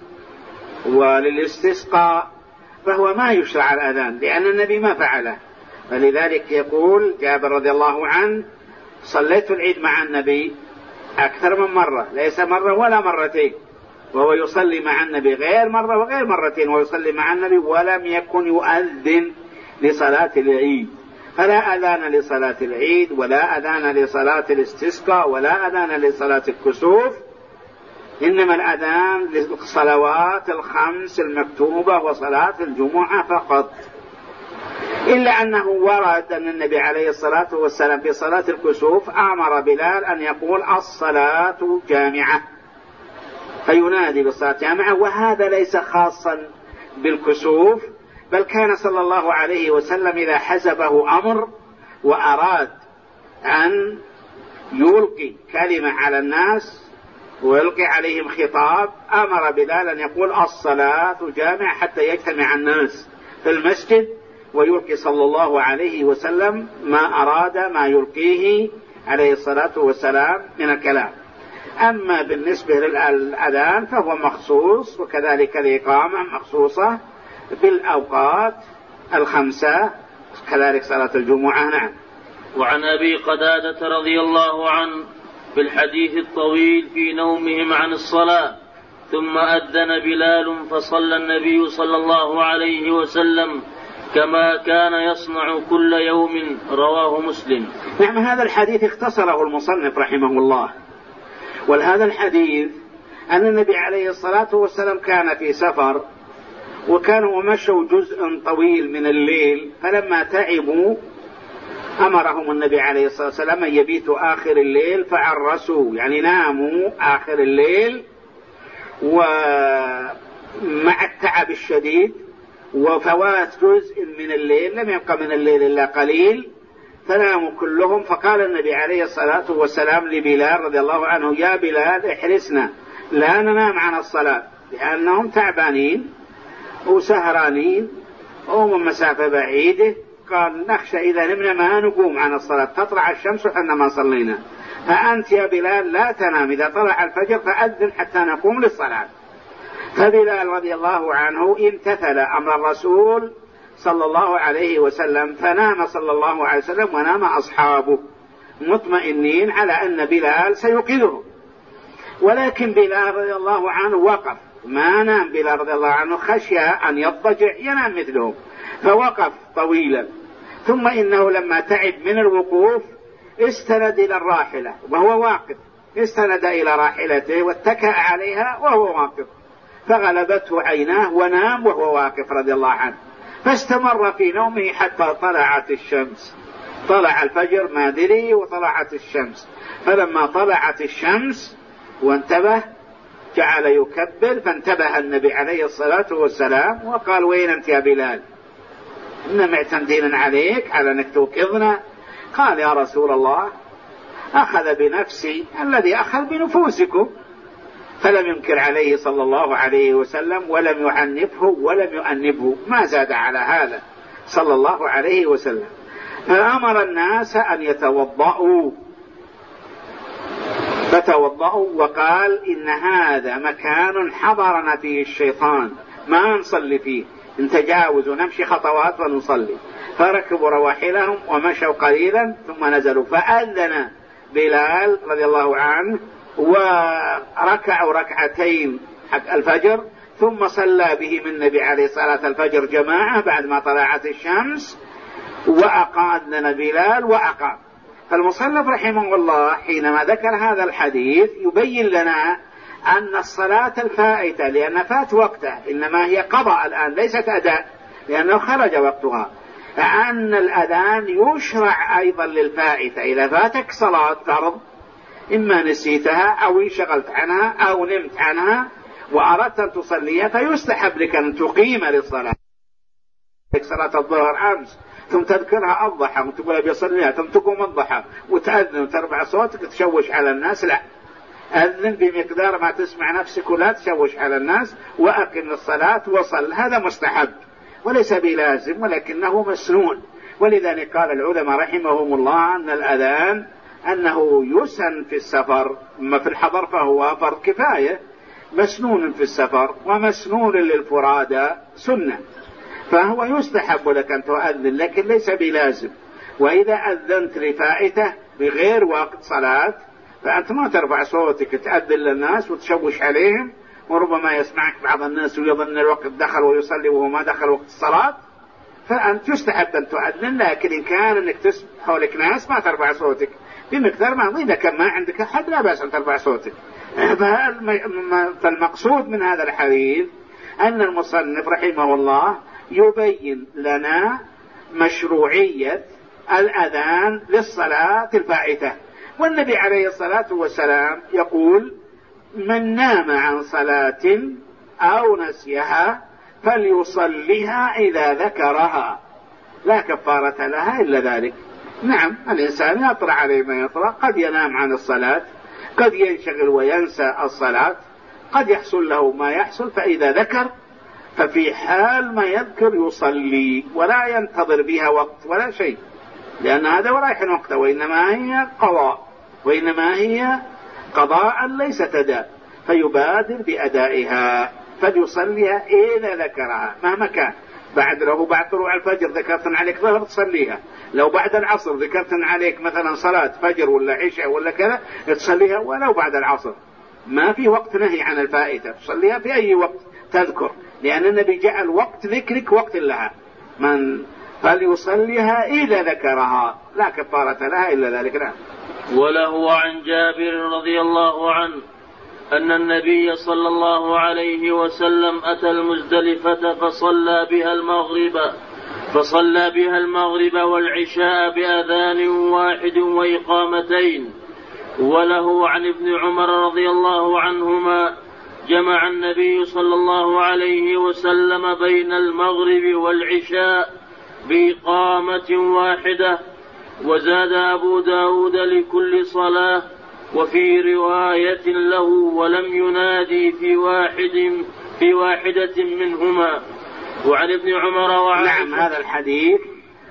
وللاستسقاء فهو ما يشرع الأذان لأن النبي ما فعله. فلذلك يقول جابر رضي الله عنه: صليت العيد مع النبي أكثر من مرة، ليس مرة ولا مرتين، وهو يصلي مع النبي غير مرة وغير مرتين، ويصلي مع النبي ولم يكن يؤذن لصلاة العيد. فلا أذان لصلاة العيد ولا أذان لصلاة الاستسقاء ولا أذان لصلاة الكسوف، إنما الأذان للصلوات الخمس المكتوبة وصلاة الجمعة فقط. إلا أنه ورد أن النبي عليه الصلاة والسلام في صلاة الكسوف أمر بلال أن يقول: الصلاة جامعة، فينادي بالصلاة جامعة، وهذا ليس خاصا بالكسوف، بل كان صلى الله عليه وسلم إذا حزبه أمر وأراد أن يلقي كلمة على الناس ويلقي عليهم خطاب أمر بلال أن يقول: الصلاة جامعة، حتى يجتمع الناس في المسجد ويلقي صلى الله عليه وسلم ما أراد ما يلقيه عليه الصلاة والسلام من الكلام. أما بالنسبة للأذان فهو مخصوص، وكذلك الإقامة مخصوصة بالأوقات الخمسة، كذلك صلاة الجمعة. نعم. وعن أبي قتادة رضي الله عنه في الحديث الطويل في نومهم عن الصلاة: ثم أذن بلال فصلى النبي صلى الله عليه وسلم كما كان يصنع كل يوم، رواه مسلم. نعم. هذا الحديث اختصره المصنف رحمه الله، وهذا الحديث أن النبي عليه الصلاة والسلام كان في سفر وكانوا مشوا جزء طويل من الليل، فلما تعبوا أمرهم النبي عليه الصلاة والسلام أن يبيتوا آخر الليل، فعرسوا يعني ناموا آخر الليل، ومع التعب الشديد وفوات جزء من الليل لم يبقى من الليل إلا قليل، فناموا كلهم. فقال النبي عليه الصلاة والسلام لبلال رضي الله عنه: يا بلال احرسنا لا ننام عن الصلاة، لأنهم تعبانين وسهرانين ومن مسافة بعيدة قال نخشى إذا نمنا ما نقوم عن الصلاة تطلع الشمس وحنا ما صلينا، فأنت يا بلال لا تنام، إذا طلع الفجر فأذن حتى نقوم للصلاة. فبلال رضي الله عنه امتثل أمر الرسول صلى الله عليه وسلم، فنام صلى الله عليه وسلم ونام أصحابه مطمئنين على أن بلال سيوقظه. ولكن بلال رضي الله عنه وقف، ما نام بلال رضي الله عنه خشية أن يضطجع ينام مثلهم، فوقف طويلا. ثم إنه لما تعب من الوقوف استند إلى الراحلة وهو واقف، استند إلى راحلته واتكأ عليها وهو واقف، فغلبته عيناه ونام وهو واقف رضي الله عنه. فاستمر في نومه حتى طلعت الشمس، طلع الفجر ما دري وطلعت الشمس. فلما طلعت الشمس وانتبه جعل يكبر، فانتبه النبي عليه الصلاة والسلام وقال وين أنت يا بلال؟ إننا معتمدين عليك على أنك توقظنا. قال يا رسول الله أخذ بنفسي الذي أخذ بنفوسكم. فلم ينكر عليه صلى الله عليه وسلم ولم يعنفه ولم يؤنبه، ما زاد على هذا صلى الله عليه وسلم. فأمر الناس أن يتوضأوا فتوضأوا، وقال إن هذا مكان حضرنا فيه الشيطان ما نصلي فيه، نتجاوز ونمشي خطوات ونصلي. فركبوا رواحلهم ومشوا قليلا ثم نزلوا، فأذن بلال رضي الله عنه وركعوا ركعتين حق الفجر، ثم صلى بهم النبي عليه صلاة الفجر جماعة بعد ما طلعت الشمس، وأذن بلال وأقام. فالمصنف رحمه الله حينما ذكر هذا الحديث يبين لنا أن الصلاة الفائتة لأن فات وقته إنما هي قضاء الآن ليست أداء لأنه خرج وقتها، أن الأذان يشرع أيضا للفائتة. إذا فاتك صلاة فرض إما نسيتها أو انشغلت عنها أو نمت عنها وأردت أن تصليها فيستحب لك أن تقيم للصلاة. صلاة الظهر أمس ثم تذكرها الضحى وتقول بيصليها ثم تقوم الضحى وتأذن وترفع صوتك تشوش على الناس، لا، أذن بمقدار ما تسمع نفسك ولا تشوش على الناس، وأقم الصلاة وصل. هذا مستحب وليس بلازم ولكنه مسنون. ولذلك قال العلماء رحمهم الله أن الأذان أنه يسن في السفر، أما في الحضر فهو فرض كفاية، مسنون في السفر ومسنون للفرادى سنة، فهو يستحب لك أن تؤذن لكن ليس بلازم. وإذا أذنت لفائته بغير وقت صلاة فأنت ما ترفع صوتك تأذن للناس وتشوش عليهم، وربما يسمعك بعض الناس ويظن الوقت دخل ويصلي وهو ما دخل وقت الصلاة، فأنت يستحب أن تؤذن. لكن إن كان أنك تسمع حولك ناس ما ترفع صوتك بمقدار ما، إذا كان ما عندك أحد لا بأس أن ترفع صوتك. فالمقصود من هذا الحديث أن المصنف رحمه الله يبين لنا مشروعية الأذان للصلاة الفائتة. والنبي عليه الصلاة والسلام يقول من نام عن صلاة أو نسيها فليصليها إذا ذكرها لا كفارة لها إلا ذلك. نعم الإنسان يطرأ عليه ما يطرأ، قد ينام عن الصلاة، قد ينشغل وينسى الصلاة، قد يحصل له ما يحصل، فإذا ذكر ففي حال ما يذكر يصلي ولا ينتظر بها وقت ولا شيء، لأن هذا ورايح وقته، وإنما هي قضاء ليس أداء، فيبادر بأدائها فليصليها إذا ذكرها مهما كان. لو بعد طلوع الفجر ذكرت عليك ظهر تصليها، لو بعد العصر ذكرت عليك مثلا صلاة فجر ولا عشاء ولا كذا تصليها ولو بعد العصر، ما في وقت نهي عن الفائتة، تصليها في أي وقت تذكر، لأن النبي جعل وقت ذكرك وقت لها، من فليصليها إذا ذكرها لا كفارة لها إلا ذلك. لا. وله عن جابر رضي الله عنه أن النبي صلى الله عليه وسلم أتى المزدلفة فصلى بها المغرب والعشاء بأذان واحد وإقامتين. وله عن ابن عمر رضي الله عنهما جمع النبي صلى الله عليه وسلم بين المغرب والعشاء بإقامة واحدة. وزاد أبو داود لكل صلاة، وفي رواية له ولم ينادي في واحدة منهما. وعن ابن عمر نعم هذا الحديث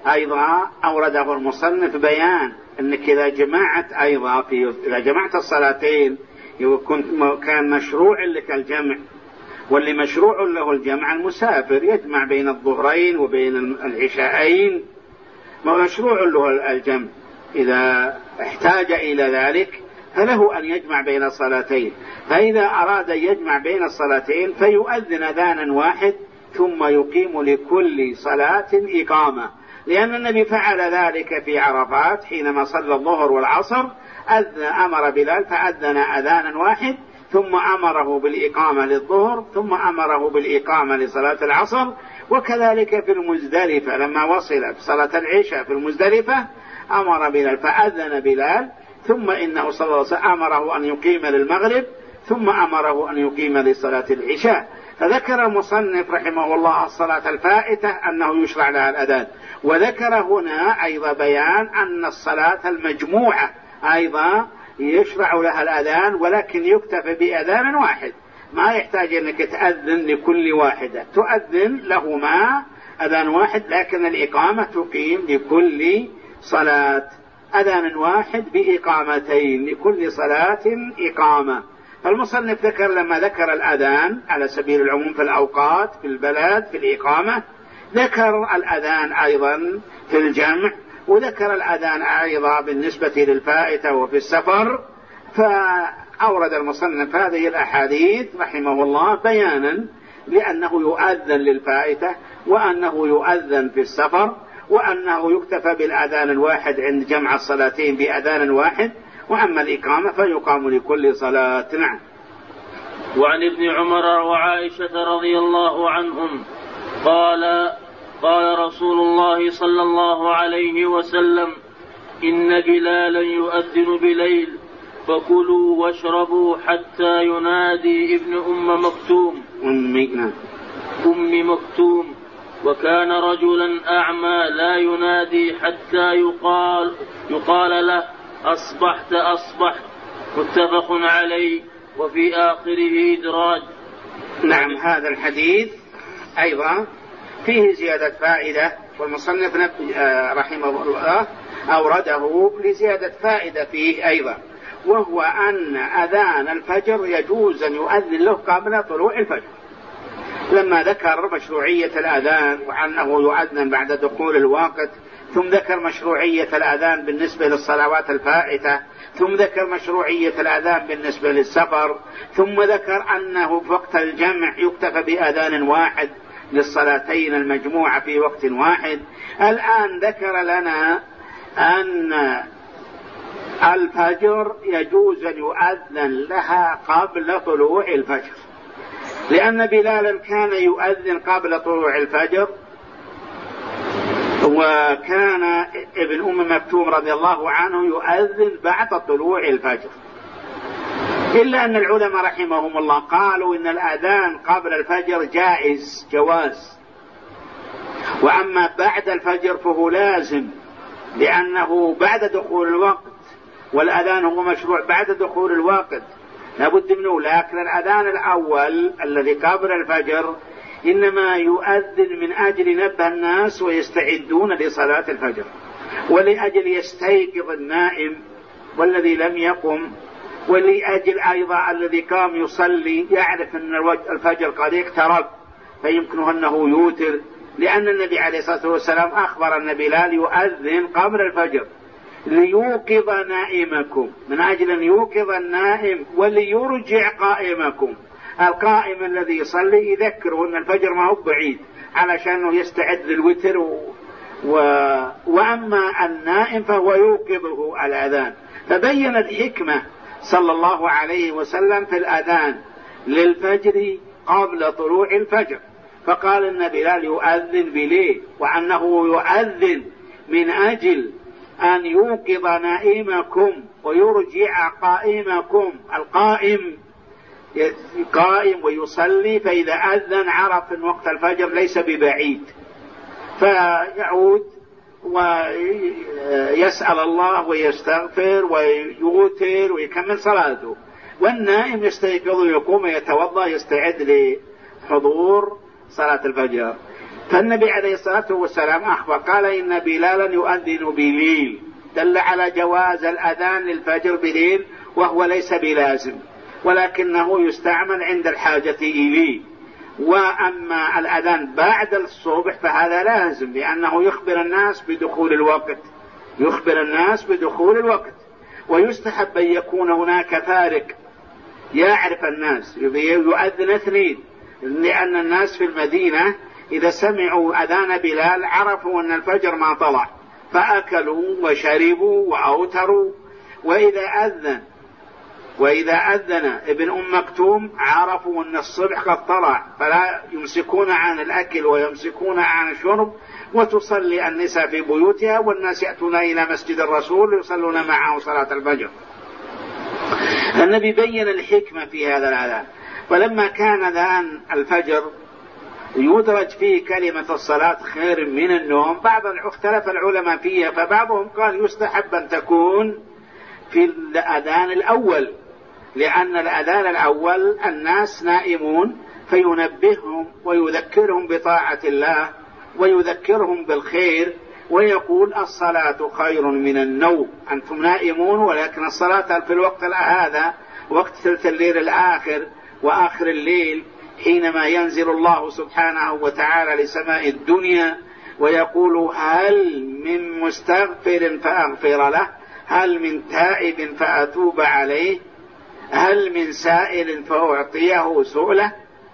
أيضا أورده المصنف بيان أنك إذا جمعت الصلاتين كان مشروع لك الجمع، واللي مشروع له الجمع المسافر يجمع بين الظهرين وبين العشاءين، مشروع له الجمع إذا احتاج إلى ذلك فله أن يجمع بين الصلاتين. فإذا أراد يجمع بين الصلاتين فيؤذن أذانا واحد ثم يقيم لكل صلاة إقامة، لأن النبي فعل ذلك في عرفات حينما صلى الظهر والعصر، أمر بلال فأذن أذانا واحد ثم أمره بالإقامة للظهر ثم أمره بالإقامة لصلاة العصر. وكذلك في المزدلفة لما وصل صلاة العشاء في المزدلفة أمر بلال فأذن بلال ثم إنه صلى الله عليه وسلم أمره أن يقيم للمغرب ثم أمره أن يقيم لصلاة العشاء. فذكر المصنف رحمه الله الصلاة الفائتة أنه يشرع لها الأذان، وذكر هنا أيضا بيان أن الصلاة المجموعة أيضا يشرع لها الأذان، ولكن يكتفى بأذان واحد، ما يحتاج أنك تأذن لكل واحدة، تؤذن لهما أذان واحد، لكن الإقامة تقيم لكل صلاة أذان واحد بإقامتين، لكل صلاة إقامة. فالمصنف ذكر لما ذكر الأذان على سبيل العموم في الأوقات في البلد في الإقامة، ذكر الأذان أيضا في الجمع، وذكر الأذان أيضا بالنسبة للفائتة وفي السفر. فأورد المصنف هذه الأحاديث رحمه الله بيانا لأنه يؤذن للفائتة وأنه يؤذن في السفر وأنه يكتفى بالأذان الواحد عند جمع الصلاتين بأذان واحد، وأما الإقامة فيقام لكل صلاة. نعم. وعن ابن عمر وعائشة رضي الله عنهم قال رسول الله صلى الله عليه وسلم: إن بلالا يؤذن بليل فكلوا واشربوا حتى ينادي ابن أم مكتوم وكان رجلا أعمى لا ينادي حتى يقال له أصبحت متفق عليه، وفي آخره إدراج. نعم. هذا الحديث أيضا فيه زيادة فائدة، والمصنف رحمه الله أورده لزيادة فائدة فيه أيضا، وهو أن أذان الفجر يجوز أن يؤذن له قبل طلوع الفجر، لما ذكر مشروعية الأذان وأنه يؤذن بعد دخول الوقت، ثم ذكر مشروعية الأذان بالنسبة للصلوات الفائتة، ثم ذكر مشروعية الأذان بالنسبة للسفر، ثم ذكر أنه في وقت الجمع يكتفى بأذان واحد للصلاتين المجموعة في وقت واحد. الآن ذكر لنا أن الفجر يجوز أن يؤذن لها قبل طلوع الفجر، لأن بلالا كان يؤذن قبل طلوع الفجر، وكان ابن أم مكتوم رضي الله عنه يؤذن بعد طلوع الفجر، إلا أن العلماء رحمهم الله قالوا إن الأذان قبل الفجر جواز، وأما بعد الفجر فهو لازم، لأنه بعد دخول الوقت، والأذان هو مشروع بعد دخول الوقت لابد منه. لكن الأذان الأول الذي قبل الفجر إنما يؤذن من أجل نبه الناس ويستعدون لصلاة الفجر، ولأجل يستيقظ النائم والذي لم يقم، ولأجل أيضا الذي قام يصلي يعرف أن الفجر قد اقترب فيمكنه أنه يوتر، لأن النبي عليه الصلاة والسلام أخبر أن بلال يؤذن قبل الفجر ليوقظ نائمكم، من أجل أن يوقظ النائم وليرجع قائمكم. القائم الذي يصلي يذكره أن الفجر ما هو بعيد علشان يستعد للوتر وأما النائم فهو يوقظه الأذان. فبين الحكمة صلى الله عليه وسلم في الأذان للفجر قبل طلوع الفجر، فقال إن بلال يؤذن بليل، وأنه يؤذن من أجل أن يوقظ نائمكم ويرجع قائمكم. القائم قائم ويصلي، فإذا أذن عرف أن وقت الفجر ليس ببعيد فيعود ويسأل الله ويستغفر ويوتر ويكمل صلاته، والنائم يستيقظ ويقوم ويتوضأ يستعد لحضور صلاة الفجر. فالنبي عليه الصلاة والسلام أخبر قال إن بلالا يؤذن بليل، دل على جواز الأذان للفجر بليل، وهو ليس بلازم ولكنه يستعمل عند الحاجة إليه. وأما الأذان بعد الصبح فهذا لازم، لأنه يخبر الناس بدخول الوقت، يخبر الناس بدخول الوقت. ويستحب أن يكون هناك فارق يعرف الناس، يؤذن اثنين، لأن الناس في المدينة إذا سمعوا أذان بلال عرفوا أن الفجر ما طلع فأكلوا وشربوا وأوتروا. وإذا أذن ابن مكتوم عرفوا أن الصبح قد طلع، فلا يمسكون عن الأكل ويمسكون عن الشرب، وتصلي النساء في بيوتها والناس يأتون إلى مسجد الرسول يصلون معه صلاة الفجر. النبي بين الحكمة في هذا الأذان. فلما كان أذان الفجر يدرج فيه كلمة الصلاة خير من النوم، اختلف العلماء فيها، فبعضهم قال يستحب أن تكون في الأذان الأول، لأن الأذان الأول الناس نائمون فينبههم ويذكرهم بطاعة الله ويذكرهم بالخير، ويقول الصلاة خير من النوم، أنتم نائمون ولكن الصلاة في الوقت هذا وقت ثلث الليل الآخر وآخر الليل، حينما ينزل الله سبحانه وتعالى لسماء الدنيا ويقول هل من مستغفر فأغفر له، هل من تائب فأتوب عليه، هل من سائل فأعطيه سؤله،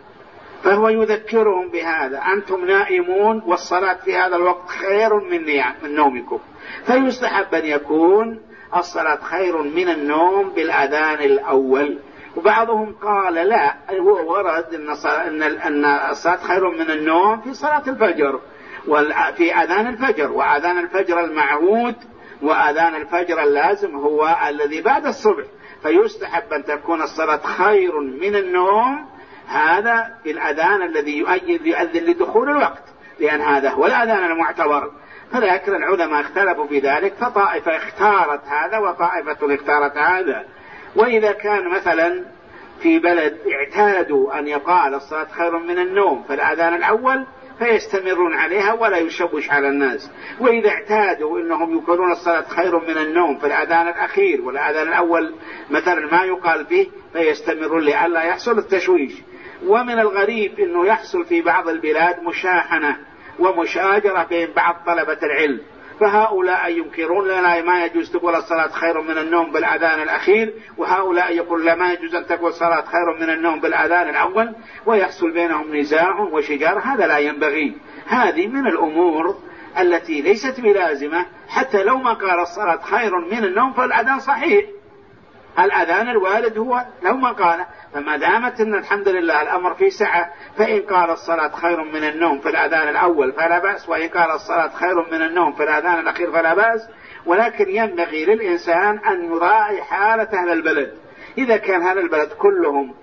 فهو يذكرهم بهذا، أنتم نائمون والصلاة في هذا الوقت خير من نومكم. فيستحب أن يكون الصلاة خير من النوم بالأذان الأول. وبعضهم قال لا، هو ورد أن الصلاة خير من النوم في صلاة الفجر وفي أذان الفجر، وأذان الفجر المعهود وأذان الفجر اللازم هو الذي بعد الصبح، فيستحب أن تكون الصلاة خير من النوم هذا بالأذان الذي يؤذن لدخول الوقت، لأن هذا هو الأذان المعتبر. فلكن العلماء اختلفوا في ذلك، فطائفة اختارت هذا وطائفة اختارت هذا. وإذا كان مثلا في بلد اعتادوا أن يقال الصلاة خير من النوم في الأذان الأول فيستمرون عليها ولا يشوش على الناس، وإذا اعتادوا أنهم يقولون الصلاة خير من النوم في الأذان الأخير والأذان الأول مثلا ما يقال فيه فيستمرون لئلا يحصل التشويش. ومن الغريب أنه يحصل في بعض البلاد مشاحنة ومشاجرة بين بعض طلبة العلم، فهؤلاء ينكرون لا ما يجوز تقول الصلاة خير من النوم بالأذان الأخير، وهؤلاء يقول لا ما يجوز أن تقول الصلاة خير من النوم بالأذان الأول، ويحصل بينهم نزاع وشجار. هذا لا ينبغي. هذه من الأمور التي ليست بلازمة، حتى لو ما قال الصلاة خير من النوم فالأذان صحيح، الأذان الوارد هو لو ما قال. فما دامت إن الحمد لله الأمر في سعة، فإن قال الصلاة خير من النوم في الأذان الأول فلا بأس، وإن قال الصلاة خير من النوم في الأذان الأخير فلا بأس. ولكن ينبغي للإنسان أن يراعي حالة أهل البلد. إذا كان أهل البلد كلهم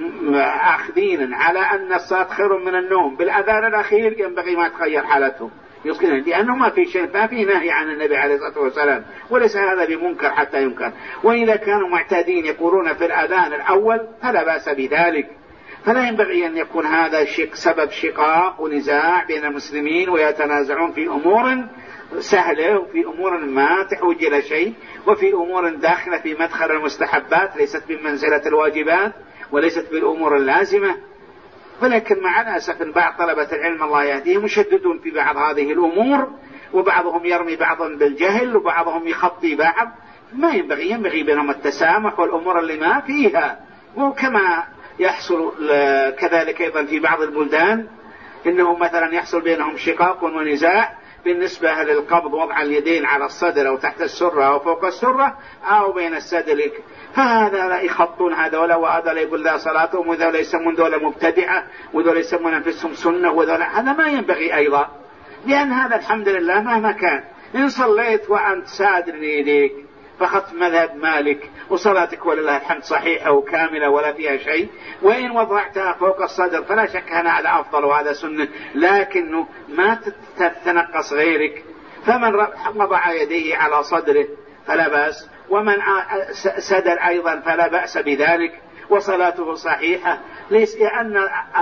أخذين على أن الصلاة خير من النوم بالأذان الأخير ينبغي ما تغير حالتهم، لأنه ما في شيء، ما في نهي عن النبي عليه الصلاة والسلام، وليس هذا بمنكر حتى ينكر. وإذا كانوا معتادين يقولون في الأذان الأول فلا بأس بذلك. فلا ينبغي أن يكون هذا سبب شقاق ونزاع بين المسلمين ويتنازعون في أمور سهلة وفي أمور ما تحوج إلى شيء، وفي أمور داخلة في مدخل المستحبات ليست بمنزلة الواجبات وليست بالأمور اللازمة. ولكن مع الأسف بعض طلبة العلم الله يهديهم مشددون في بعض هذه الأمور، وبعضهم يرمي بعضا بالجهل وبعضهم يخطي بعض. ما ينبغي بينهم التسامح والأمور اللي ما فيها. وكما يحصل كذلك أيضا في بعض البلدان إنه مثلا يحصل بينهم شقاق ونزاع بالنسبة للقبض، وضع اليدين على الصدر أو تحت السرة أو فوق السرة أو بين السدل، فهذا لا يخطون هذا وهذا لا يقول لا صلاتهم، وذولا يسمون ذولا مبتدعة وذولا يسمون أنفسهم سنة وذولا، هذا ما ينبغي أيضا. لأن هذا الحمد لله مهما كان إن صليت وأنت سادر إليك فخط مذهب مالك وصلاتك ولله الحمد صحيحة وكاملة ولا فيها شيء، وإن وضعتها فوق الصدر فلا شك أن هذا أفضل وهذا سنة، لكنه ما تتنقص غيرك. فمن وضع يديه على صدره فلا بأس، ومن سدر أيضا فلا بأس بذلك وصلاته صحيحة. ليس لأن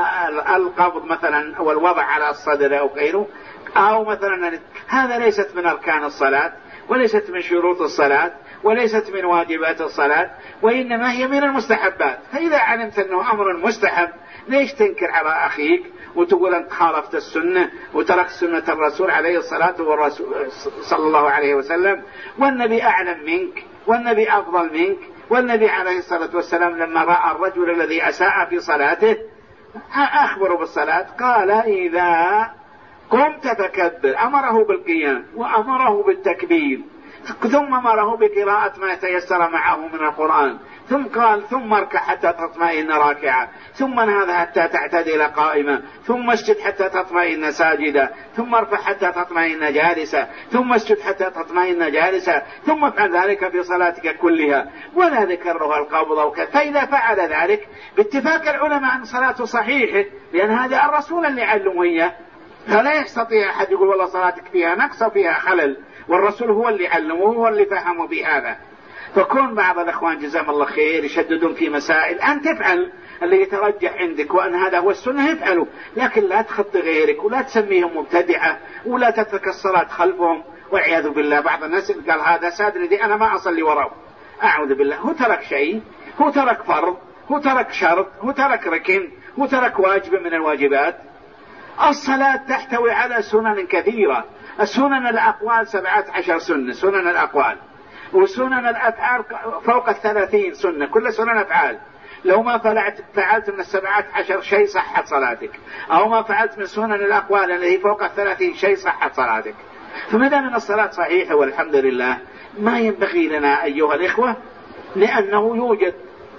القبض مثلا أو الوضع على الصدر أو غيره أو مثلا هذا ليست من أركان الصلاة وليست من شروط الصلاة وليست من واجبات الصلاة، وإنما هي من المستحبات. فإذا علمت أنه أمر مستحب ليش تنكر على أخيك وتقول أنت خالفت السنة وتركت سنة الرسول عليه الصلاة والرسول صلى الله عليه وسلم، والنبي أعلم منك والنبي أفضل منك. والنبي عليه الصلاة والسلام لما رأى الرجل الذي أساء في صلاته أخبره بالصلاة قال إذا قمت فكبر، أمره بالقيام وأمره بالتكبير، ثم أمره بقراءة ما تيسر معه من القرآن، ثم قال ثم اركع حتى تطمئن راكعا، ثم انهض حتى تعتدل قائما، ثم اسجد حتى تطمئن ساجدا، ثم ارفع حتى تطمئن جالسا، ثم اسجد حتى تطمئن جالسا، ثم افعل ذلك في صلاتك كلها، ولا ذكره القبض أو كذا. فإذا فعل ذلك باتفاق العلماء أن صلاته صحيحة، لأن هذا الرسول اللي علمه إياه، فلا يستطيع أحد يقول والله صلاتك فيها نقص وفيها خلل، والرسول هو اللي علمه هو اللي فهمه بهذا. فكون بعض الأخوان جزاهم الله خير يشددون في مسائل أن تفعل اللي يترجح عندك وأن هذا هو السنة يفعله، لكن لا تخط غيرك ولا تسميهم مبتدعة ولا تترك الصلاة خلفهم والعياذ بالله. بعض الناس قال هذا سادري دي أنا ما أصلي وراه، أعوذ بالله. هو ترك شيء، هو ترك فرض، هو ترك شرط، هو ترك ركن، هو ترك واجب من الواجبات. الصلاة تحتوي على سنن كثيرة، السنن الأقوال 17 سنة، سنن الأقوال، وسنن الأفعال فوق 30 سنة، كل سنن أفعال. لو ما فعلت من 17 شيء صحت صلاتك، أو ما فعلت من سنن الأقوال التي فوق 30 شيء صحت صلاتك. فماذا من الصلاة صحيحة والحمد لله. ما ينبغي لنا أيها الإخوة، لأنه يوجد،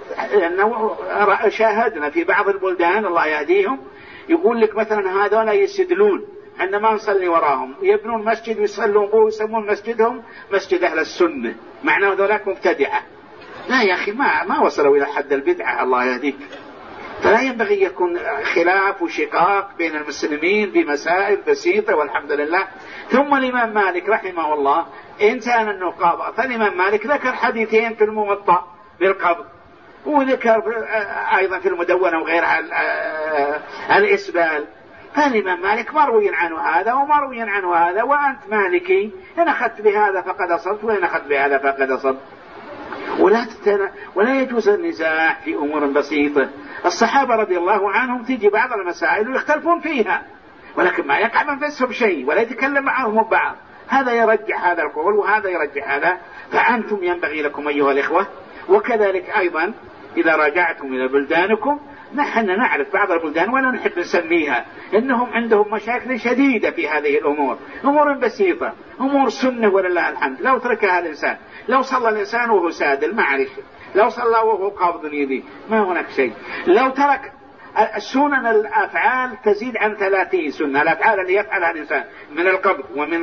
لأنه شاهدنا في بعض البلدان الله يهديهم يقول لك مثلا هذول يسدلون عندما نصلي وراهم، يبنون مسجد ويصلون به ويسمون مسجدهم مسجد أهل السنة، معناه ذولاك مبتدعة. لا يا أخي، ما وصلوا إلى حد البدعة الله يهديك. فلا ينبغي يكون خلاف وشقاق بين المسلمين بمسائل بسيطة والحمد لله. ثم الإمام مالك رحمه الله إنسان النقاض، فالإمام مالك ذكر حديثين في الموطأ بالقبض، وذكر أيضا في المدونة وغيرها الإسبال. فالإمام مالك مروي عنه هذا ومروي عنه هذا، وأنت مالكي إن أخذت بهذا فقد أصبت وإن أخذت بهذا فقد أصبت. ولا يجوز النزاع في أمور بسيطة. الصحابة رضي الله عنهم تيجي بعض المسائل ويختلفون فيها، ولكن ما يقع من نفسهم شيء ولا يتكلم معهم بعض، هذا يرجح هذا القول وهذا يرجح هذا. فأنتم ينبغي لكم أيها الإخوة، وكذلك أيضا إذا رجعتم إلى بلدانكم، نحن نعرف بعض البلدان ولا نحب نسميها إنهم عندهم مشاكل شديدة في هذه الأمور، أمور بسيطة، أمور سنة ولله الحمد. لو تركها الإنسان، لو صلى الإنسان وهو سادل معلش، لو صلى وهو قابض يديه ما هناك شيء. لو ترك سنن الأفعال تزيد عن 30 سنة، الأفعال اللي يفعلها الإنسان من القبض ومن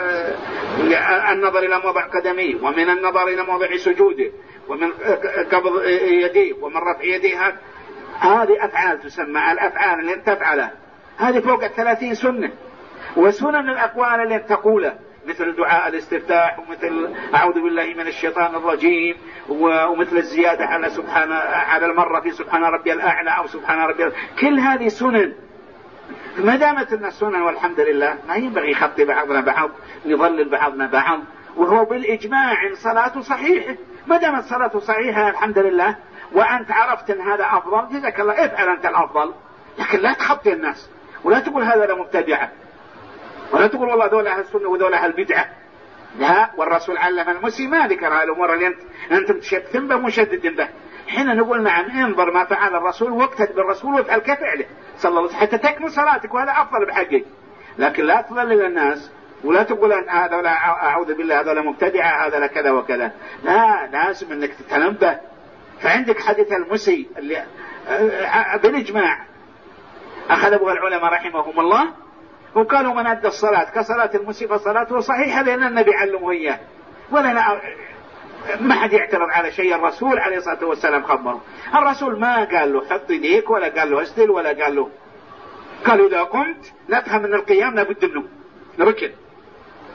النظر إلى موضع قدميه ومن النظر إلى موضع سجوده ومن قبض يديه ومن رفع يديه، هذه أفعال تسمى الأفعال اللي تفعلها، هذه فوق 30 سنة. وسنن الأقوال اللي تقولها مثل دعاء الاستفتاح، ومثل أعوذ بالله من الشيطان الرجيم، ومثل الزيادة على المرة في سبحان ربي الأعلى أو سبحان ربي، كل هذه سنن. ما دامت لنا السنن والحمد لله ما ينبغي خط بعضنا بعض، نضلل بعضنا بعض، وهو بالإجماع صلاته صحيحة. ما دامت صلاته صحيحة الحمد لله، وأنت عرفت أن هذا أفضل، جزاك الله، افعل أنت الأفضل، لكن لا تخطي الناس ولا تقول هذا مبتدعة، ولا تقول والله ذولا أهل السنة وذولا أهل البدعة. لا، والرسول علم المسلم ما ذكر الأمور اللي أنتم تشتم به مشدد به. حين نقول نعم انظر ما فعل الرسول واقتد بالرسول وافعل كفعله صلى الله عليه وسلم حتى تكمل صلاتك، وهذا أفضل بحقك. لكن لا تضلل الناس ولا تقول أن هذا أعوذ بالله هذا مبتدعة هذا كذا وكذا. لا، لازم أنك تتنبه. فعندك حديث المسي اللي بالإجماع أخذه العلماء رحمهم الله، وقالوا من أدى الصلاة كصلاة المسيء فصلاته صحيحة، لأن النبي علمه إياه، ولا ما حد يعترض على شيء الرسول عليه الصلاة والسلام خبره. الرسول ما قال له حط يديك ولا قال له اسدل ولا قال له، قالوا إذا قمت نفهم من القيام لابد منه ركن،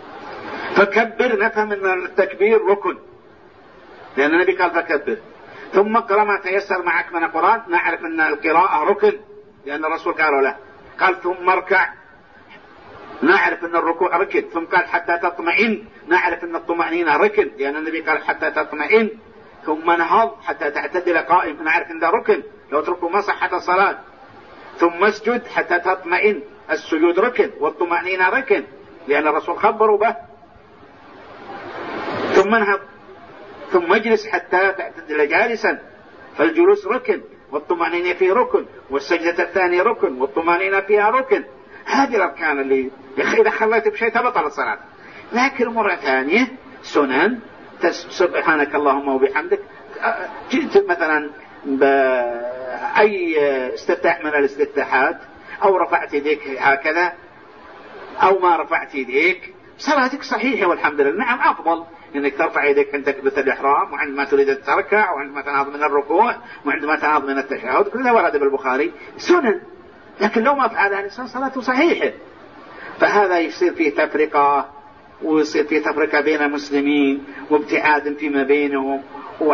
فكبر نفهم من التكبير ركن، لأن النبي قال فكبر. ثم اقرأ ما تيسر معك من القرآن. نعرف أن القراءة ركن لأن الرسول قال له، قال ثم اركع، نعرف أن الركوع ركن. ثم قال حتى تطمئن، نعرف أن الطمأنينة ركن لأن النبي قال حتى تطمئن. ثم نهض حتى تعتدل قائم، نعرف أن ده ركن، لو تركوا ما صحت الصلاة. ثم اسجد حتى تطمئن، السجود ركن والطمأنينة ركن لأن الرسول خبروا به. ثم انهض، ثم اجلس حتى تعتدل جالسا، فالجلوس ركن والطمأنينة فيه ركن، والسجدة الثانية ركن والطمأنينة فيها ركن. هذه الأركان اللي إذا خليت بشيء تبطل الصلاة. لكن مرة ثانية سنن، سبحانك اللهم وبحمدك، جئت مثلا بأي استفتاح من الاستفتاحات أو رفعت يديك هكذا أو ما رفعت يديك، صلاتك صحيحة والحمد لله. نعم أفضل إنك ترفع يديك عند تكبيرة الإحرام وعندما تريد أن تركع وعندما تنهض من الركوع وعندما تنهض من التشهد، كلها ورد بالبخاري سنن. لكن لو ما فعل الإنسان صلاته صحيحة. فهذا يصير فيه تفرقة، ويصير فيه تفرقة بين المسلمين وابتعاد فيما بينهم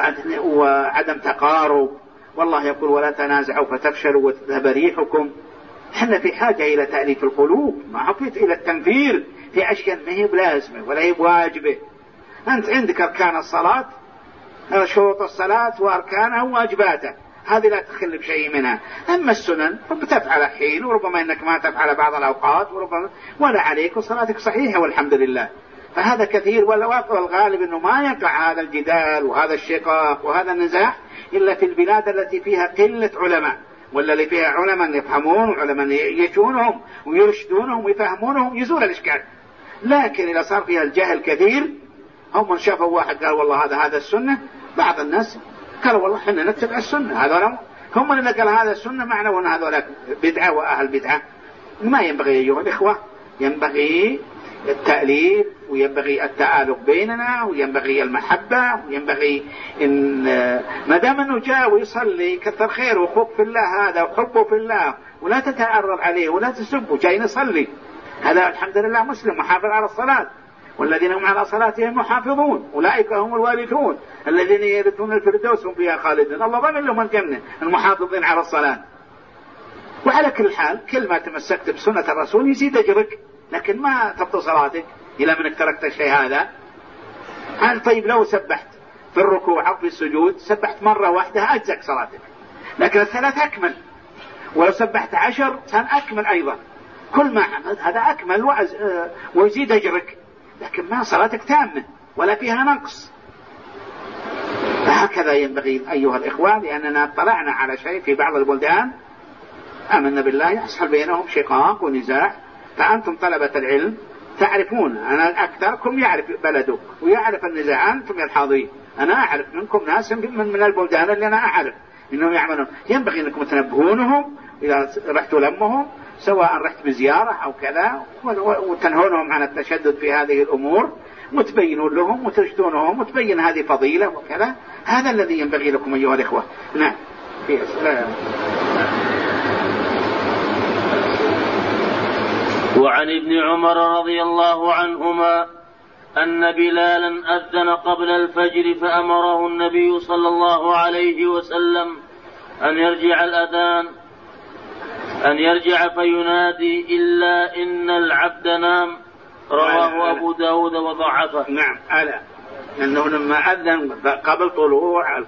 وعدم تقارب. والله يقول ولا تنازعوا فتفشلوا وتذهب ريحكم. احنا في حاجة إلى تأليف القلوب، ما حطيت إلى التنفير في أشياء ما هي بلازمة ولا هي بواجبة. أنت عندك أركان الصلاة، شروط الصلاة وأركانها وواجباتها، هذه لا تخل بشيء منها. أما السنن بتفعل حين، وربما إنك ما تفعل بعض الأوقات، وربما ولا عليك وصلاتك صحيحة والحمد لله. فهذا كثير، والغالب أنه ما يقع هذا الجدال وهذا الشقاق وهذا النزاع إلا في البلاد التي فيها قلة علماء، ولا اللي فيها علماء يفهمون وعلماء يجونهم ويرشدونهم ويفهمونهم يزول الإشكال. لكن إذا صار فيها الجهل كثير، هم من شافوا واحد قال والله هذا السنة، بعض الناس قالوا والله احنا نتبع السنة، هذول هم اللي قال هذا السنة، معنى وأن هذول بدعة وأهل بدعة. ما ينبغي أيها الإخوة، ينبغي التأليف وينبغي التآلف بيننا وينبغي المحبة، وينبغي إن ما دام أنه جاء ويصلي كثر خيره وخوف في الله هذا وحبه في الله، ولا تتعرض عليه ولا تسبه، جاي نصلي، هذا الحمد لله مسلم محافظ على الصلاة. والذين هم على صلاتهم محافظون أولئك هم الوارثون الذين يرثون الفردوس هم فيها خالدون. الله ضمن لهم الجنة المحافظين على الصلاة. وعلى كل حال كل ما تمسكت بسنة الرسول يزيد أجرك، لكن ما تبطل صلاتك إلى منك تركت الشيء هذا. طيب لو سبحت في الركوع أو في السجود، سبحت مرة واحدة أجزك صلاتك، لكن الثلاث أكمل. ولو سبحت 10 كان أكمل أيضا، كل ما هذا أكمل ويزيد أجرك، لكن ما صلاتك تامة ولا فيها نقص. فهكذا ينبغي أيها الإخوان، لأننا اطلعنا على شيء في بعض البلدان آمنا بالله يحصل بينهم شقاق ونزاع. فأنتم طلبة العلم تعرفون، أنا أكثركم يعرف بلده ويعرف النزاع، أنتم الحاضرين أنا أعرف منكم ناس من البلدان اللي أنا أعرف إنهم يعملون. ينبغي أنكم تنبهونهم إذا رحتوا لمهم، سواء رحت بزيارة أو كذا، وتنهونهم عن التشدد في هذه الأمور، وتبينون لهم وترشدونهم وتبين هذه فضيلة وكذا. هذا الذي ينبغي لكم أيها الإخوة. نعم. وعن ابن عمر رضي الله عنهما أن بلالا أذن قبل الفجر فأمره النبي صلى الله عليه وسلم أن يرجع فينادي إلا إن العبد نام. رواه أبو داود وضعفه. نعم. ألا أنه لما أذن قبل طلوع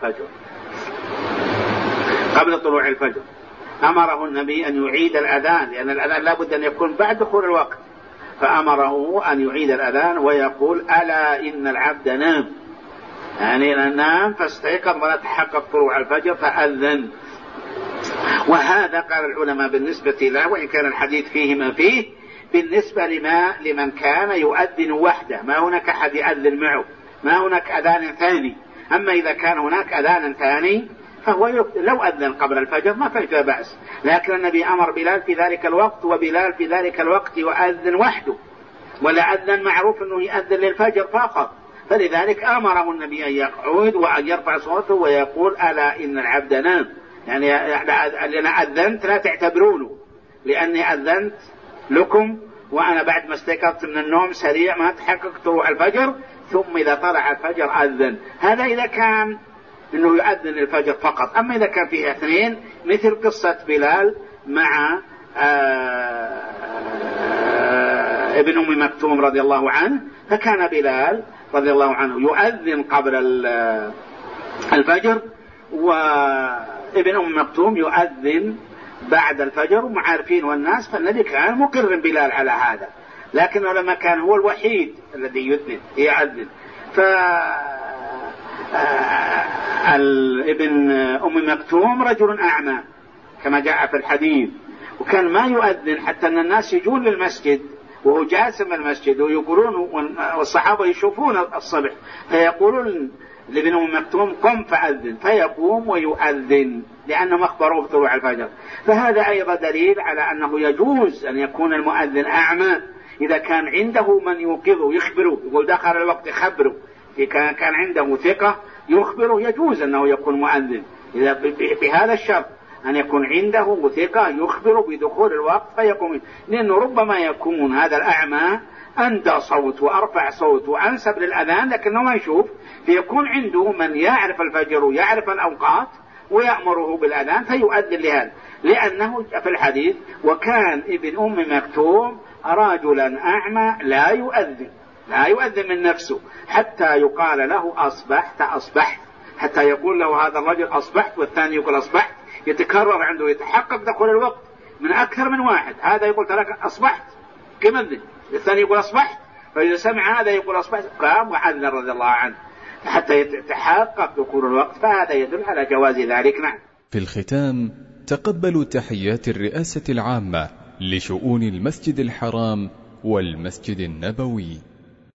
الفجر أمره النبي أن يعيد الأذان، لأن الأذان لا بد أن يكون بعد دخول الوقت، فأمره أن يعيد الأذان ويقول ألا إن العبد نام، يعني نام فاستيقظ ولا تحقق طلوع الفجر فأذن. وهذا قال العلماء بالنسبة له، وإن كان الحديث فيه ما فيه، بالنسبة لمن كان يؤذن وحده، ما هناك أحد يؤذن معه، ما هناك أذان ثاني. أما إذا كان هناك أذان ثاني فهو لو أذن قبل الفجر ما فيه بأس، لكن النبي أمر بلال في ذلك الوقت، وبلال في ذلك الوقت يؤذن وحده، ولا أذن معروف أنه يؤذن للفجر فقط، فلذلك أمره النبي أن يقعد وأن يرفع صوته ويقول ألا إن العبد نام، يعني أنا أذنت لا تعتبرونه، لأني أذنت لكم وأنا بعد ما استيقظت من النوم سريع ما تحقق طلوع الفجر، ثم إذا طلع الفجر أذن. هذا إذا كان أنه يؤذن الفجر فقط. أما إذا كان فيه اثنين مثل قصة بلال مع ابن أم مكتوم رضي الله عنه، فكان بلال رضي الله عنه يؤذن قبل الفجر، وابن أم مكتوم يؤذن بعد الفجر، ومعارفين والناس، فالنبي كان مقر بلال على هذا، لكنه لما كان هو الوحيد الذي يؤذن ابن أم مكتوم رجل أعمى كما جاء في الحديث، وكان ما يؤذن حتى أن الناس يجون للمسجد وهو جاسم المسجد ويقولون، والصحابة يشوفون الصبح فيقولون لابن أم مكتوم قم فأذن، فيقوم ويؤذن لأنهم أخبروه بطلوع الفجر. فهذا أيضا دليل على أنه يجوز أن يكون المؤذن أعمى إذا كان عنده من يوقظه يخبره، يقول دخل الوقت يخبره، إذا كان عنده ثقة يخبره يجوز أنه يكون مؤذن، إذا بهذا الشرط أن يكون عنده ثقة يخبره بدخول الوقت فيقوم، لأنه ربما يكون هذا الأعمى أندى صوت وأرفع صوت وأنسب للأذان لكنه ما يشوف، فيكون عنده من يعرف الفجر ويعرف الأوقات ويأمره بالأذان فيؤذن لهذا، لأنه في الحديث وكان ابن أم مكتوم رجلا أعمى لا يؤذن من نفسه حتى يقال له أصبحت، حتى يقول له هذا الرجل أصبحت والثاني يقول أصبحت، يتكرر عنده يتحقق دخول الوقت من أكثر من واحد، هذا يقول لك أصبحت كما ذن، الثاني يقول أصبحت، فإذا سمع هذا يقول أصبحت قام وعذر رضي الله عنه حتى يتحقق دخول الوقت، فهذا يدل على جواز ذلك. نعم. في الختام تقبلوا تحيات الرئاسة العامة لشؤون المسجد الحرام والمسجد النبوي.